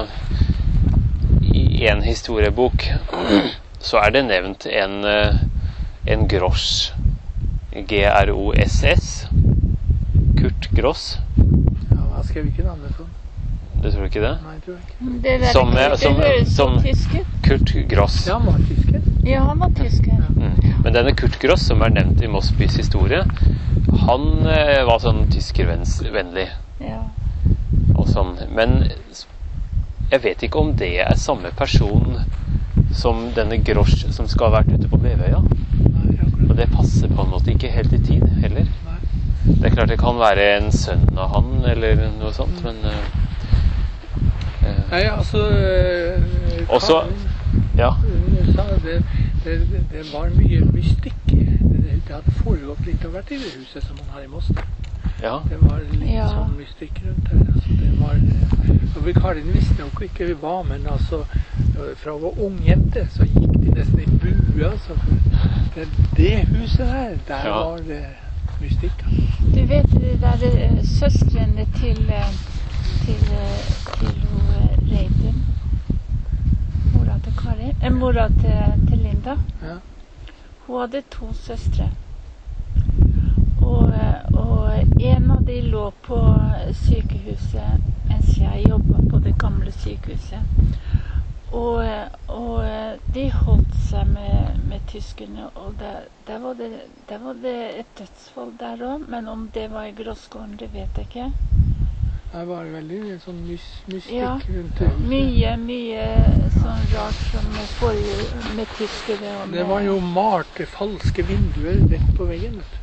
i en historiebok, så er det nevnt en, eh, en Grosch, G R O S S, Kurt Gross. Ja, han skrev ikke navnet sånn. Du tror ikke det? Nei, jeg tror ikke. Det, der, Som, det som, høres som så tysk ut. Kurt Gross. Ja, han var tysker. Ja, han var tysker. Mm. Men denne Kurt Gross, som er nevnt i Mosbys historie, han eh, var sånn tyskervennlig. Ja. Og sånn. Men jeg vet ikke om det er samme person som denne Grosch som skal ha vært ute på Bevøya. Nei, akkurat. Og det passer på en måte ikke helt i tid heller. Nei. Det er klart det kan være en sønn av han, eller noe sånt, men uh, uh, Nei, altså øh, Også, ja. Hun sa det, det, det, det var mye mystikk. Det, det hadde foregått litt av hvert i det huset som man har i Moss. Ja. Det var litt Ja. sånn mystikk rundt her. Altså, det var, og Karin visste nok ikke hva, men altså, fra hun var ung jente, så gikk de nesten i bue. Altså. Det, det huset her, der Ja. var det mystikk. Du vet de der eh, søstrene til eh, til, eh, til hun, eh, Reidun? Mora til Kari? Eh, mora til, til Linda? Ja. Hun hadde to søstre. Og, eh, og en av de lå på sykehuset mens jeg jobbet på det gamle sykehuset. Og, eh, og eh, de holdt seg med, med tyskerne, og der, der, var det, der var det et dødsfall der også, men om det var i Grossgården, det vet jeg ikke. Det var veldig sånn mys, mystikk Ja. rundt det. Mye, mye sånn rart som med, forrige, med tyskere og med... Det var jo malt falske vinduer rett på veggen, vet du.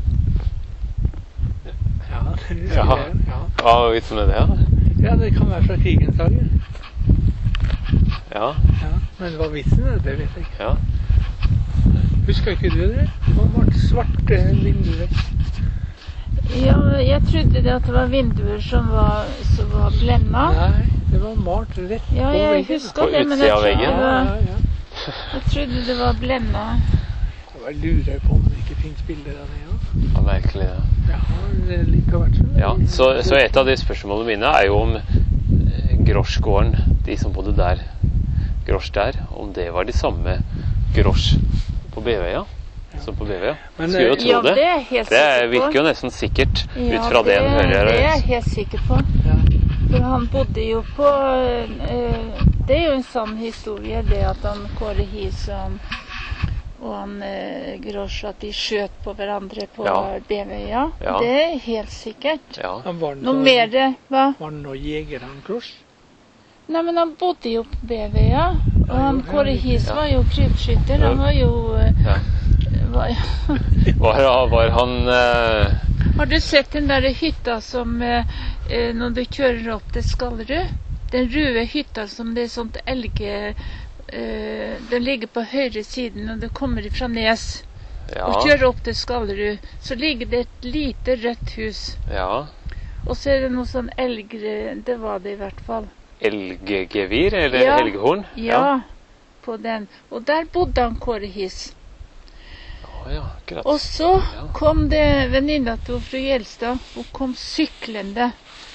Ja, det, Ja. ja. Hva var vitsen med det, da? Ja, det kan være fra krigens dager. Ja, Ja, men hva vitsen er, det vet jeg ikke. ja. Husker ikke du det? Det var malt svarte vinduer. Ja, jeg trodde det at det var vinduer som var, som var blenda. Nei, det var malt rett Ja, på jeg veggen. husker På det, men utsida jeg av trodde, veggen? det Ja, var, ja, ja. jeg trodde det var blenda. Jeg bare lurer på om det ikke finnes bilder av det, ja. Det var merkelig, det. Ja, det er like hvert som. Ja, så, så et av de spørsmålene mine er jo om eh, Groschgården, de som bodde der, Grosch der, om det var de samme Grosch på Bevøya, som på Bevøya. Men, Skulle jo eh, tro Ja, det. det er jeg helt Det sikker på. virker jo nesten sikkert, Ja, ut fra det en hører. det er jeg helt sikker på. Ja. For han bodde jo på eh, Det er jo en sann historie, det at han Kåre His og han, og han eh, Grosch, at de skjøt på hverandre på Ja. Bevøya. Ja. Det er helt sikkert. Ja. Han var Noe noe- mer det, hva? Var han noe jeger, han Grosch? Nei, men han bodde jo på Bevøya. Og Ja, han jo, Kåre ja, His ja. var jo krypskytter. Han var jo eh, Ja. var, Var, var han eh, Har du sett den der hytta som eh, eh, når du kjører opp til Skallerud? Den røde hytta som det er sånt elge... Eh, den ligger på høyre siden når du kommer fra Nes Ja. og kjører opp til Skallerud. Så ligger det et lite rødt hus. Ja. Og så er det noe sånn elg... Det var det i hvert fall. Elggevir, eller Ja. elghorn? Ja, på den. Og der bodde han Kåre His. Å, ja, akkurat. Og så Ja. kom det venninna til fru Gjelstad. Hun kom syklende.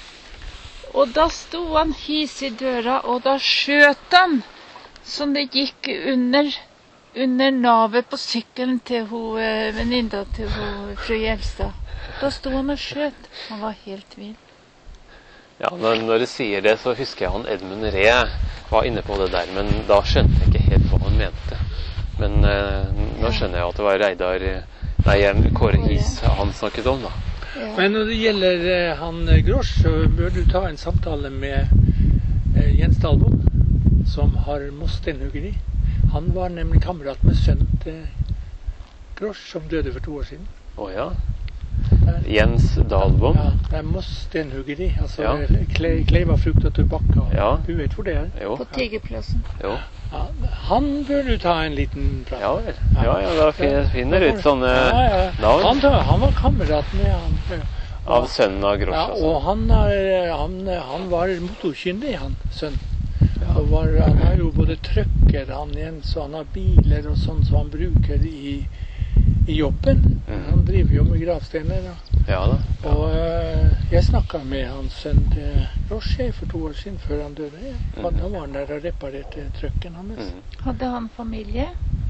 Og da sto han His i døra, og da skjøt han som det gikk under, under navet på sykkelen til hun, eh, venninna til hun, fru Gjelstad. Da sto han og skjøt. Han var helt vill. Ja, når, når du sier det, så husker jeg han Edmund Ree var inne på det der, men da skjønte jeg ikke helt hva han mente. Men eh, nå skjønner jeg at det var Reidar Nei, eh, Kåre His han snakket om, da. Ja. Men når det gjelder eh, han eh, Grosch, så bør du ta en samtale med eh, Jens Dahlbom, som har Moss stenhuggeri. Han var nemlig kamerat med sønnen til Grosch, som døde for to år siden. Å ja. Der. Jens Dahlbom. Ja, det er Moss stenhuggeri. Altså Ja. eh, kle, Kleiva frukt og tobakk. Og, Ja. Du vet hvor det er? Jo. På Tigerplassen. Jo. Ja, han bør du ta en liten prat Ja vel. Ja, ja, da fin- finner du ut sånne ja, ja. navn. Han, tar- han var kamerat med han. eh, Av sønnen av Grosch, Ja, altså. og han, er, han, han var motorkyndig, han sønn. Og var, han har jo både trucker, han Jens, og han har biler og sånn som han bruker i, i jobben. Mhm. Han driver jo med gravsteiner. Da. Ja da. Og øh, jeg snakket med hans sønn til Grosch for to år siden, før han døde. Mhm. Han, han var der og reparerte trucken hans. Mm. Hadde han familie?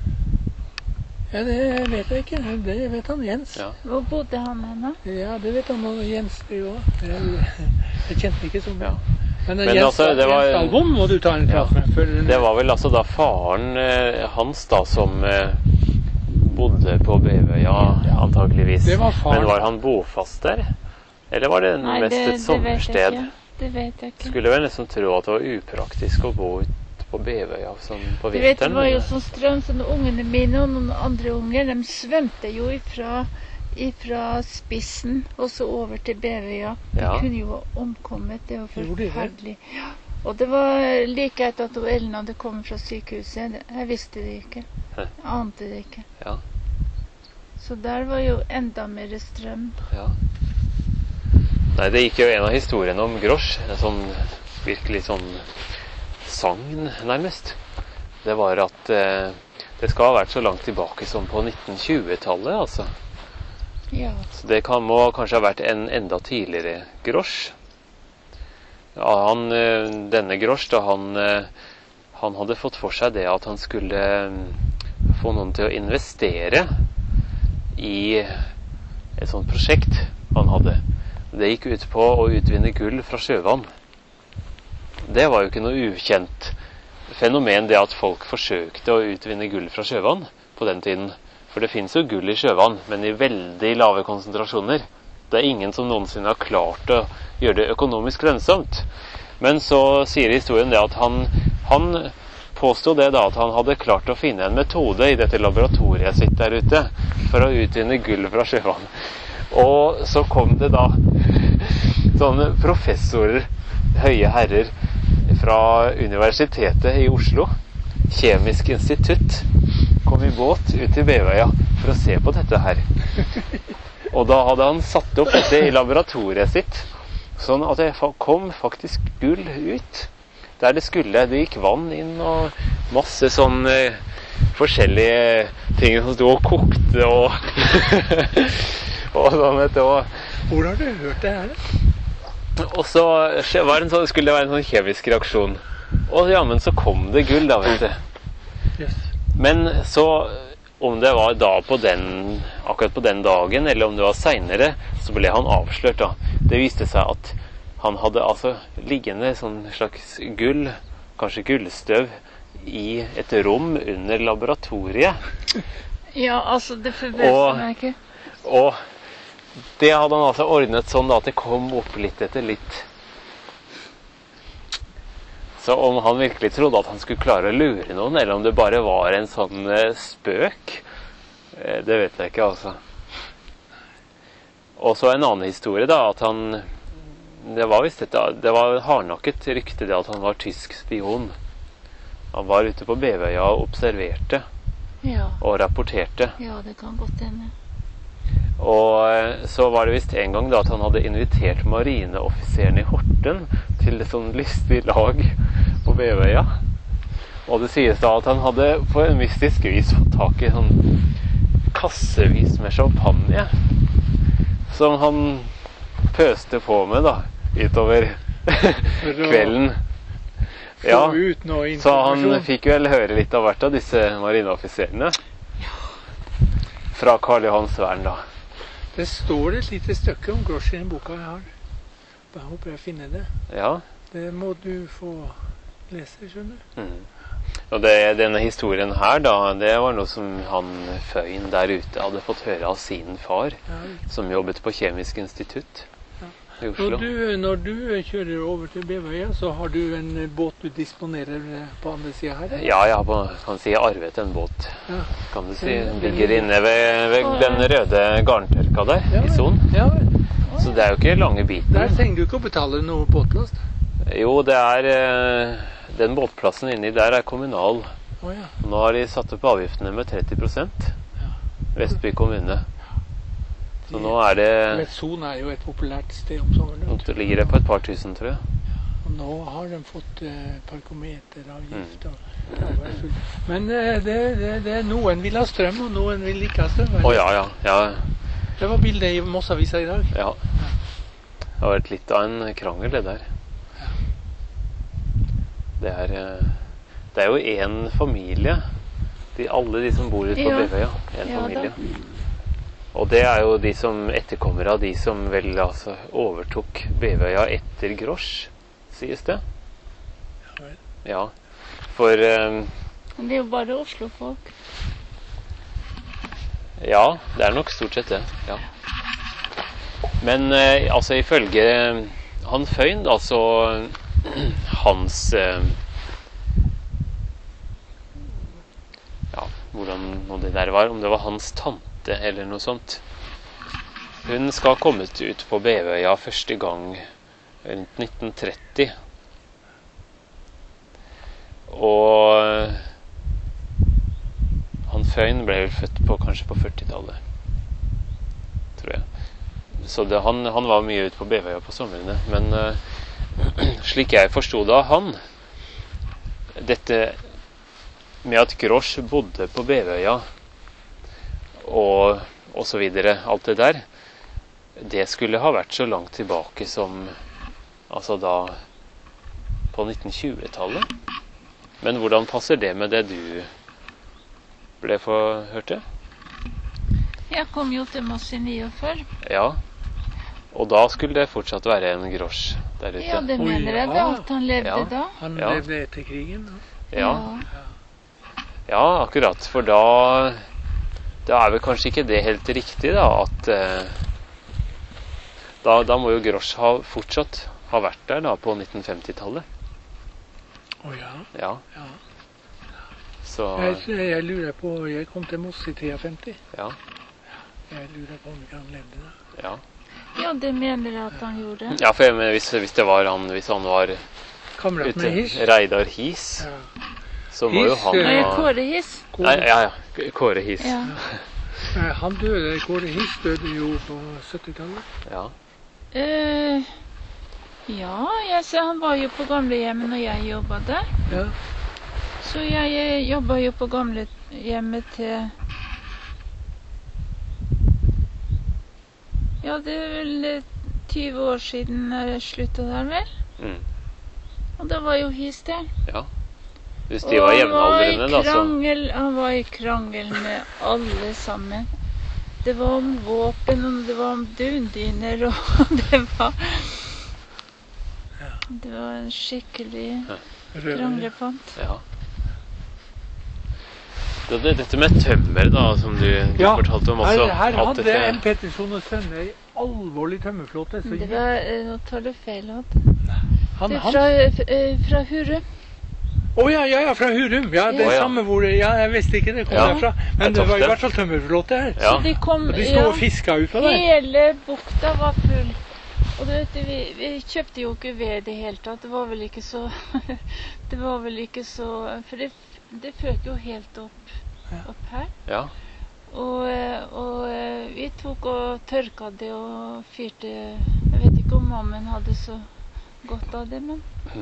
Ja, det vet jeg ikke. Det vet han Jens. Ja. Hvor bodde han henne? Ja, det vet han og Jens det òg. Jeg, jeg kjente ikke så mye. Ja. Men, Men Jens, altså, det var- Jens Albom må du ta en prat med. For den, Det var vel altså da faren eh, hans da som eh, bodde på Bevøya, antageligvis. Det var faren. Men var han bofast der? Eller var det Nei, mest det, et det vet jeg sommersted? ikke. Det vet jeg ikke. Skulle vel nesten tro at det var upraktisk å gå ut på Bevøya sånn på Du vet, det vinteren. var jo sånn strøm, så ungene mine og noen andre unger, de svømte jo ifra, ifra spissen og så over til Bevøya. De Ja. kunne jo ha omkommet, det var Gjorde de det? forferdelig. Ja. Og det var like etter at Ellen hadde kommet fra sykehuset. Det- Jeg visste det ikke. Hæ. Jeg ante det ikke. Ja. Så der var jo enda mer strøm. Ja. Nei, det gikk jo en av historiene om Grosch, en sånn virkelig sånn sagn, nærmest. Det var at eh, det skal ha vært så langt tilbake som på nitten tjue-tallet, altså. Ja. Så det kan, må kanskje ha vært en enda tidligere Grosch. Ja, han, eh, denne Grosch, da, han, eh, han hadde fått for seg det at han skulle eh, få noen til å investere i et sånt prosjekt han hadde. Det gikk ut på å utvinne gull fra sjøvann. Det var jo ikke noe ukjent fenomen, det at folk forsøkte å utvinne gull fra sjøvann på den tiden. For det finnes jo gull i sjøvann, men i veldig lave konsentrasjoner. Det er ingen som noensinne har klart å gjøre det økonomisk lønnsomt. Men så sier historien det at han, han påstod det da at han hadde klart å finne en metode i dette laboratoriet sitt der ute for å utvinne gull fra sjøvann. Og så kom det da sånne professorer, høye herrer fra Universitetet i Oslo, Kjemisk institutt, kom i båt ut til Bevøya for å se på dette her. Og da hadde han satt opp dette i laboratoriet sitt, sånn at det kom faktisk gull ut der det skulle. Det gikk vann inn og masse sånn eh, forskjellige ting som sto og kokte og og sånn, vet du. Og, hvor har du hørt det her? og så var det en sånn, skulle det være en sånn kjemisk reaksjon. Og ja, men så kom det gull da, vet du. Yes. Men så, om det var da på den, akkurat på den dagen, eller om det var senere, så ble han avslørt da. Det viste seg at han hadde altså liggende sånn slags gull, kanskje gullstøv, i et rom under laboratoriet. Ja, altså, det forbauser meg ikke. Og det hadde han altså ordnet sånn da at det kom opp litt etter litt. Så om han virkelig trodde at han skulle klare å lure noen, eller om det bare var en sånn eh, spøk, eh, det vet jeg ikke, altså. Og så en annen historie da, at han, det var visst dette, det var hardnakket rykte det at han var tysk spion. Han var ute på Bevøya og observerte Ja. og rapporterte. Ja, det kan godt hende. Og eh, så var det visst en gang da at han hadde invitert marineoffiseren i Horten til et sånn lystig lag på Bevøya. Og det sies da at han hadde på en mystisk vis fått tak i sånn kassevis med champagne som han pøste på med da, utover kvelden. Ja, Få ut noe så han informasjon. fikk vel høre litt av hvert av disse marineoffiserene. Fra Karl Johan Svern da. Det står et lite stykke om Grosch i den boka jeg har. Jeg håper jeg finner det. Ja. Det må du få lese, skjønner du. Mm. Og det, denne historien her da, det var noe som han Føyn der ute hadde fått høre av sin far, Ja. som jobbet på Kjemisk institutt i Oslo. Når du, når du kjører over til Bevøya, så har du en båt du disponerer på andre siden her? eller? Ja, jeg har på, kan si arvet en båt, Ja. kan du si. Ja, Den ligger inne ved, ved den røde garntørka der, Ja, i Son. Ja, vel. Så det er jo ikke lange biten. Der trenger du ikke å betale noe båtlast. Jo, det er, eh, den båtplassen inni der er kommunal. Å ja. Nå har de satt opp avgiftene med tretti prosent. Vestby kommune. Så nå er det, Men Son er jo et populært sted om sommeren. nå ligger det på et par tusen, tror jeg. Og nå har de fått eh, parkometeravgift. Og, det er vel fullt. Men eh, det, det, det, noen vil ha strøm, og noen vil ikke ha strøm. Å ja, ja, ja, Det var bildet i Mossavisa i dag. ja. Det har vært litt av en krangel, det der. Det er, eh, det er jo en familie. De, alle de som bor ute på Ja. Bevøya. En Ja, familie. Og det er jo de som etterkommer av de som vel altså overtok Bevøya etter Grosch sies det. Ja vel. Ja, for eh, Men det er jo bare Oslo-folk. ja, det er nok stort sett det, ja. Men eh, altså ifølge han Føyn, da, så hans eh, ja, hvordan nå det der var, om det var hans tante eller noe sånt. Hun skal ha kommet ut på Bevøya første gang rundt nitten tretti. Og han Føyn ble vel født på kanskje på førtitallet, tror jeg. Så det, han, han var mye ute på Bevøya på somrene. Men uh, slik jeg forstod det av han, dette med at Grosch bodde på Bevøya og, og så videre, alt det der, det skulle ha vært så langt tilbake som altså da på nitten tjue-tallet. Men hvordan passer det med det du ble forhørte? Jeg kom jo til Moss i niogfyrre. Ja. Og da skulle det fortsatt være en Grosch der ute. Ja, det Oi, mener jeg ja. da, at han levde Ja. da. Han Ja. levde etter krigen. Da. Ja. Ja, akkurat. For da da er vel kanskje ikke det helt riktig, da, at eh, da, da må jo Grosch ha fortsatt ha vært der da på nitten femti-tallet. Å ja. Ja. ja. Så Jeg, jeg lurer på, jeg kom til Moss i femtitre. ja. Jeg lurer på om ikke han levde da. Ja. Ja, det mener jeg at han gjorde. Ja, for jeg mener, hvis, hvis det var han, hvis han var Kamerat ute, med Hiss. Reidar His, Ja. så må jo His, han eh, Nei, ha Kåre Hiss. Nei, ja, ja. Kåre His. Ja. Eh, Han døde, Kåre Hiss døde jo på syttitallet. Ja. Eh, ja, jeg ser han var jo på gamlehjemmet når jeg jobbet der. Ja. Så jeg eh, jobbet jo på gamlehjemmet til Ja, det er vel eh, tyve år siden jeg sluttet der, vel? Mm. Og da var jo Hiss der. Ja. Hvis de var jevnaldrende, da, så krangel, han var i krangel med alle sammen. Det var om våpen, og det var om dundyner, og det var Det var en skikkelig Røver. kranglepant. Ja. Det, det, dette med tømmer, da, som du, du Ja, fortalte om også. her, her at hadde dette- en Petterson og Sønne ei alvorlig tømmerflåte. Så Det gikk- var eh, Nå tar du feil, Odd. han, Det er han, fra, eh, fra Hurum. Å ja, ja, ja, fra Hurum. Ja, det Å, ja. samme hvor det, ja, jeg visste ikke det kom Ja. derfra. Det Men er det var i Tofte. hvert fall tømmerflåte her. Ja. Så de kom Og de sto og fiska ut av der. Hele bukta var full. Og du vet, vi, vi kjøpte jo ikke ved i det hele tatt. Det var vel ikke så Det var vel ikke så For det, det føk jo helt opp, opp her. Ja. Og, eh, og eh, vi tok og tørka det og fyrte Jeg vet ikke om mammen hadde så godt av det, men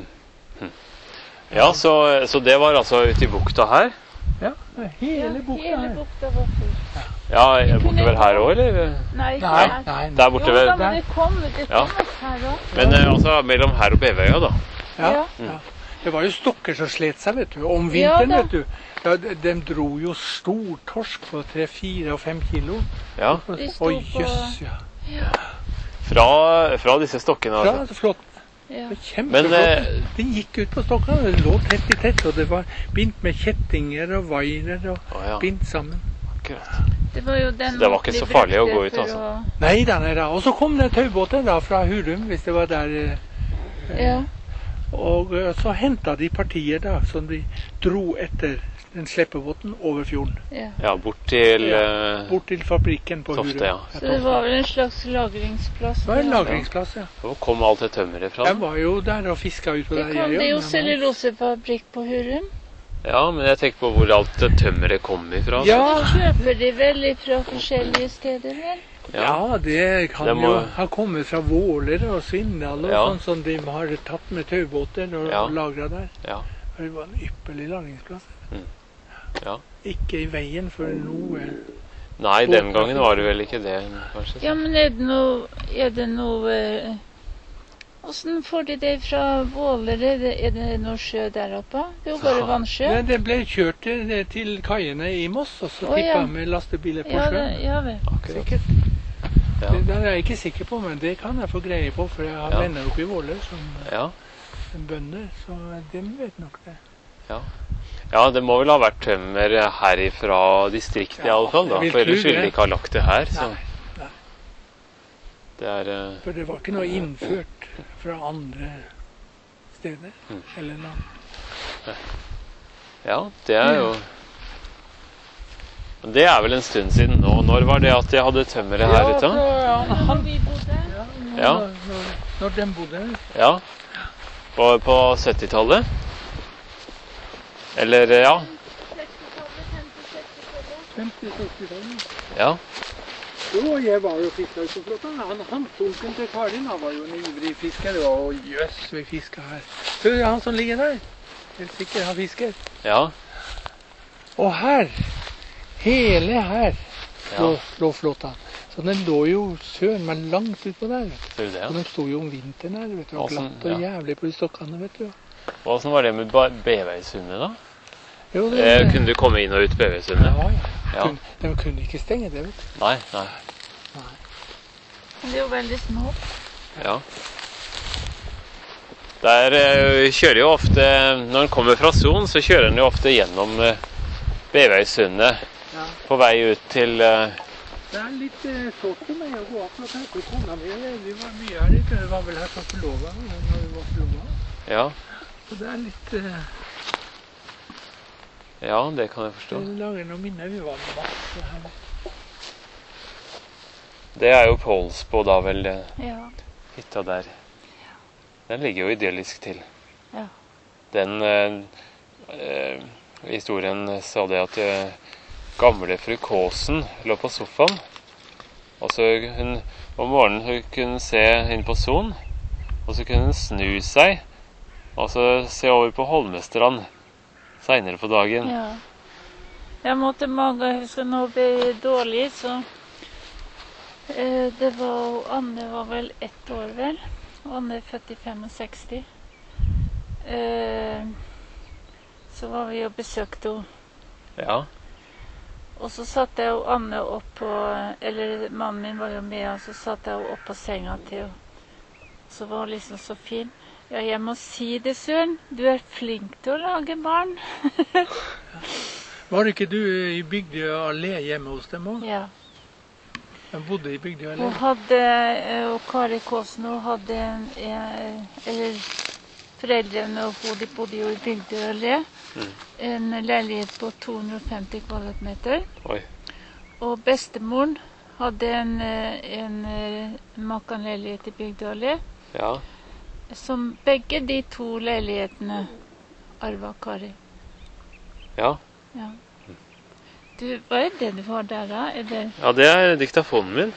Ja, så, så det var altså ute i bukta her. Ja, hele ja, bukta hele her. bukta var full. Ja, bortover her òg, eller? Nei, ikke Nei, her. nei, Der borte Jo, ved da, men det kom, det Ja. kom opp her òg. Men eh, altså mellom her og Bevøya, da. Ja, Ja. ja. Det var jo stokker som slet seg, vet du. Om Ja, vinteren, da. vet du. Ja, de, de dro jo stor torsk på tre, fire og fem kilo. Ja. De sto Oi, på- jøss, ja. Fra, fra disse stokkene, Ja, altså. flott. Ja. Det var Kjempeflott. Men, eh, De gikk ut på stokkene, det lå tett i tett, og det var bindt med kjettinger og vairer og Å, ja. bindt sammen. Akkurat. Det var jo den Så det var ikke måten de så farlig å brukte gå ut, for altså? å- Nei da, nei da. Og så kom det taubåter da fra Hurum, hvis det var der. eh, Ja. Og eh, så henta de partier da, som de dro etter den sleppebåten over fjorden. Ja. Ja, bort til eh, Bort til fabrikken på Tofte, Hurum. ja. Så det var vel en slags lagringsplass. Det var en ja. lagringsplass, ja. Hvor kom alt det tømmeret fra? Jeg var jo der og fiska ut på Det der kom jeg det jo jobbet. cellulosefabrikk på Hurum. Ja, men jeg tenker på hvor alt det tømmeret kom ifra. Ja, Det kjøper de vel fra forskjellige steder, vel? ja, det kan Det må- jo ha kommet fra Våler og Svindal og Ja. sånn som de har tatt med taubåter og Ja. lagra der. Ja. Det var en ypperlig lagringsplass. Ja. Ikke i veien for noe. Nei, den gangen var det vel ikke det, kanskje. Ja, men er det noe Er det noe eh, Åssen får de det fra Våler? Er det, er det noe sjø der oppe? Det er jo bare vannsjø. Men det ble kjørt til, til kaiene i Moss, og så Å, tippa ja. med lastebiler på Ja, det, sjøen. ja vel. Akkurat. Sikkert. Ja. Det der er jeg ikke sikker på, men det kan jeg få greie på, for jeg har Ja. venner oppe i Våler som Ja. bønder, så de vet nok det. Ja. Ja, det må vel ha vært tømmer herifra distriktet i Ja, alle fall, da. jeg vil For ellers tro ville det. de ikke ha lagt det her. Så Nei, nei. det er eh, For det var ikke noe innført fra andre steder Mm. eller land. Ja, det er jo Det er vel en stund siden nå. Når var det at jeg hadde tømmeret her ute? så, ja, Når han, vi bodde. ja, når, Ja. når, når de bodde her. Ja. Var på syttitallet? Eller, ja. sekstitallet, femti-sekstitallet. femti-sekstitallet. Ja. Jo, jeg var jo fisker på flåten. Han, han onken til Karin, han var jo en ivrig fisker. Og jøss, vi fisker her. Så det er han som ligger der. Helt sikkert han fisker. Ja. Og her, hele her, lå, Ja. lå flåten. Så den lå jo søren, men langt utpå der. Vet du. Ser du det? Og Ja. de sto jo om vinteren her, vet du. Og Åssen- glatt og ja. jævlig på de stokkene, vet du. Åssen var det med Ba- Beveisundet, da? Jo, det, Eh, kunne du komme inn og ut Beveisundet? ja, ja. Ja. Kun, de kunne ikke stenge det, vet du. Nei, nei. Nei. Men det er jo veldig små. Ja. Der eh, kjører jo ofte Når en kommer fra Son, så kjører en jo ofte gjennom eh, Beveisundet Ja. på vei ut til eh, Det er litt eh, sårt for meg å gå akkurat her. For kona mi, vi var mye her litt. Vi var vel her på forlova, når vi var forlova. Ja, Så det er litt eh, ja, det kan jeg forstå. Det lager noen minner. Vi var masse her. Det er jo Pålsbo, da vel, eh, Ja. hytta der. Den ligger jo idyllisk til. Ja. Den eh, eh, historien sa det at eh, gamle fru Kåsen lå på sofaen. Og så hun, om morgenen hun kunne se inn på Son, og så kunne hun snu seg, og så se over på Holmestrand senere på dagen. Ja. Jag måtte många huska nog bli dålig så eh, det var Anne var väl ett år väl. Anne är född i femogseksti. Eh, så var vi och besökte henne. Ja, Och så satt jag och Anne upp på, eller mannen min var ju med, och så satt jag upp på sängen till henne. Så var hon liksom så fin. Ja, jag måste si det, Søren. Du är flink till att laga barn. Var ikke du i Bygdøy allé hjemme hos dem òg? Ja. Jeg bodde i Bygdøy allé. Hon hade, och Kari Kåsen, hon hade en, en eller föräldrarna och hon bodde ju i Bygdøy allé. Mm. En lägenhet på tvåhundrafemtio kvadratmeter. oi. Och bästemor hade en, eh, en, en makanlägenhet i Bygdøy allé. Ja, Som begge de to leilighetene arva Kari. ja. Ja. Du, hva er det du har der, da? Er det Ja, det er diktafonen min.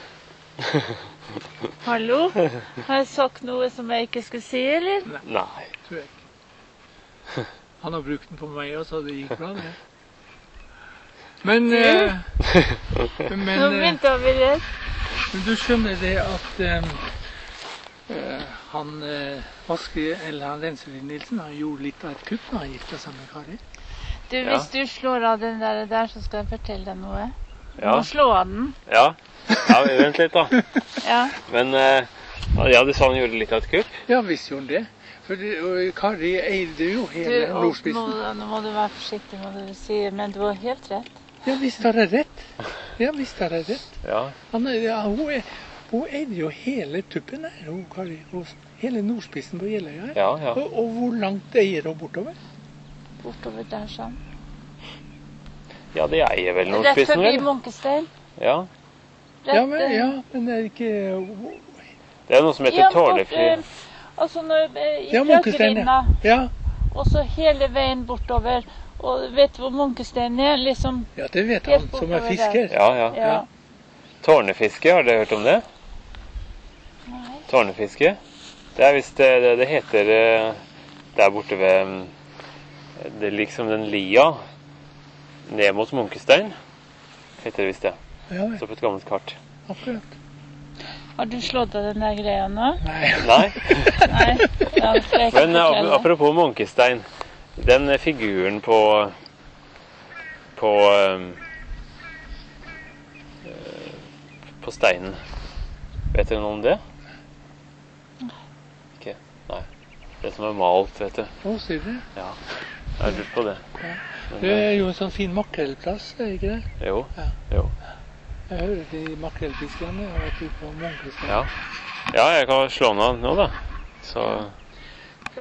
hallo? Har jeg sagt noe som jeg ikke skulle si, eller? Nei. Tror jeg ikke. Han har brukt den på meg også, så det gikk bra, det. Men, eh, men, Nå eh, begynte vi det. men du skjønner det at eh, eh, han eh, Vaske, eller han Renselin Nilsen, han gjorde litt av et kupp da han gifta seg med Kari. Du, Ja. hvis du slår av den der, der så skal jeg fortelle deg noe. Du Ja, må slå av den. ja. Ja, vent litt, da. Ja. Men eh, ja, du sa han gjorde litt av et kupp? Ja, visst gjorde han det. For det, og Kari eide jo Du, hele og nå, nordspissen. nå må du være forsiktig med det du sier, men du har helt rett. Ja, visst har jeg rett. Ja, visst har jeg rett. Ja. Han, er- ja, hun, er, hun eide jo hele tuppen her, hun Kari. Hun, hele nordspissen på Jeløya her. Ja, ja. Og, og hvor langt eier hun bortover? Bortover der sånn. Ja, det eier vel Rett Nordspissen, forbi vel? Munkestein. Ja. Rett, Ja, men, eh, ja, men det er ikke Det er noe som heter ja, bort, Tårnefly. eh, altså når, eh, i Ja, Munkestein, Fløkkelinna, Ja, og så hele veien bortover. Og vet du hvor Munkestein er? Liksom, ja det vet Helt han som bortover er fisker. Ja, ja. ja. Tårnefiske, har dere hørt om det? Nei. Tårnefiske. Det er visst det, det, det heter eh, der borte ved mm, det er liksom den lia ned mot Munkestein. Heter det visst det. Ja, vel, Så på et gammelt kart. akkurat. Har du slått av den der greia nå? Nei, Nei. Nei. Ja, skal jeg ikke Men eh, ap- fortelle. apropos Munkestein. Den eh, figuren på på um, eh, på steinen. Vet dere noe om det? Ikke? Nei. Det som er malt, vet du. Å, sier du? Ja, jeg har lurt på det. Ja. Men, Det er jo en sånn fin makrellplass, er det ikke det? Jo, Ja. jo. Jeg hører de makrellfiskerne har vært ute på Munkestad. Ja. Ja, jeg kan slå den av nå, da. Så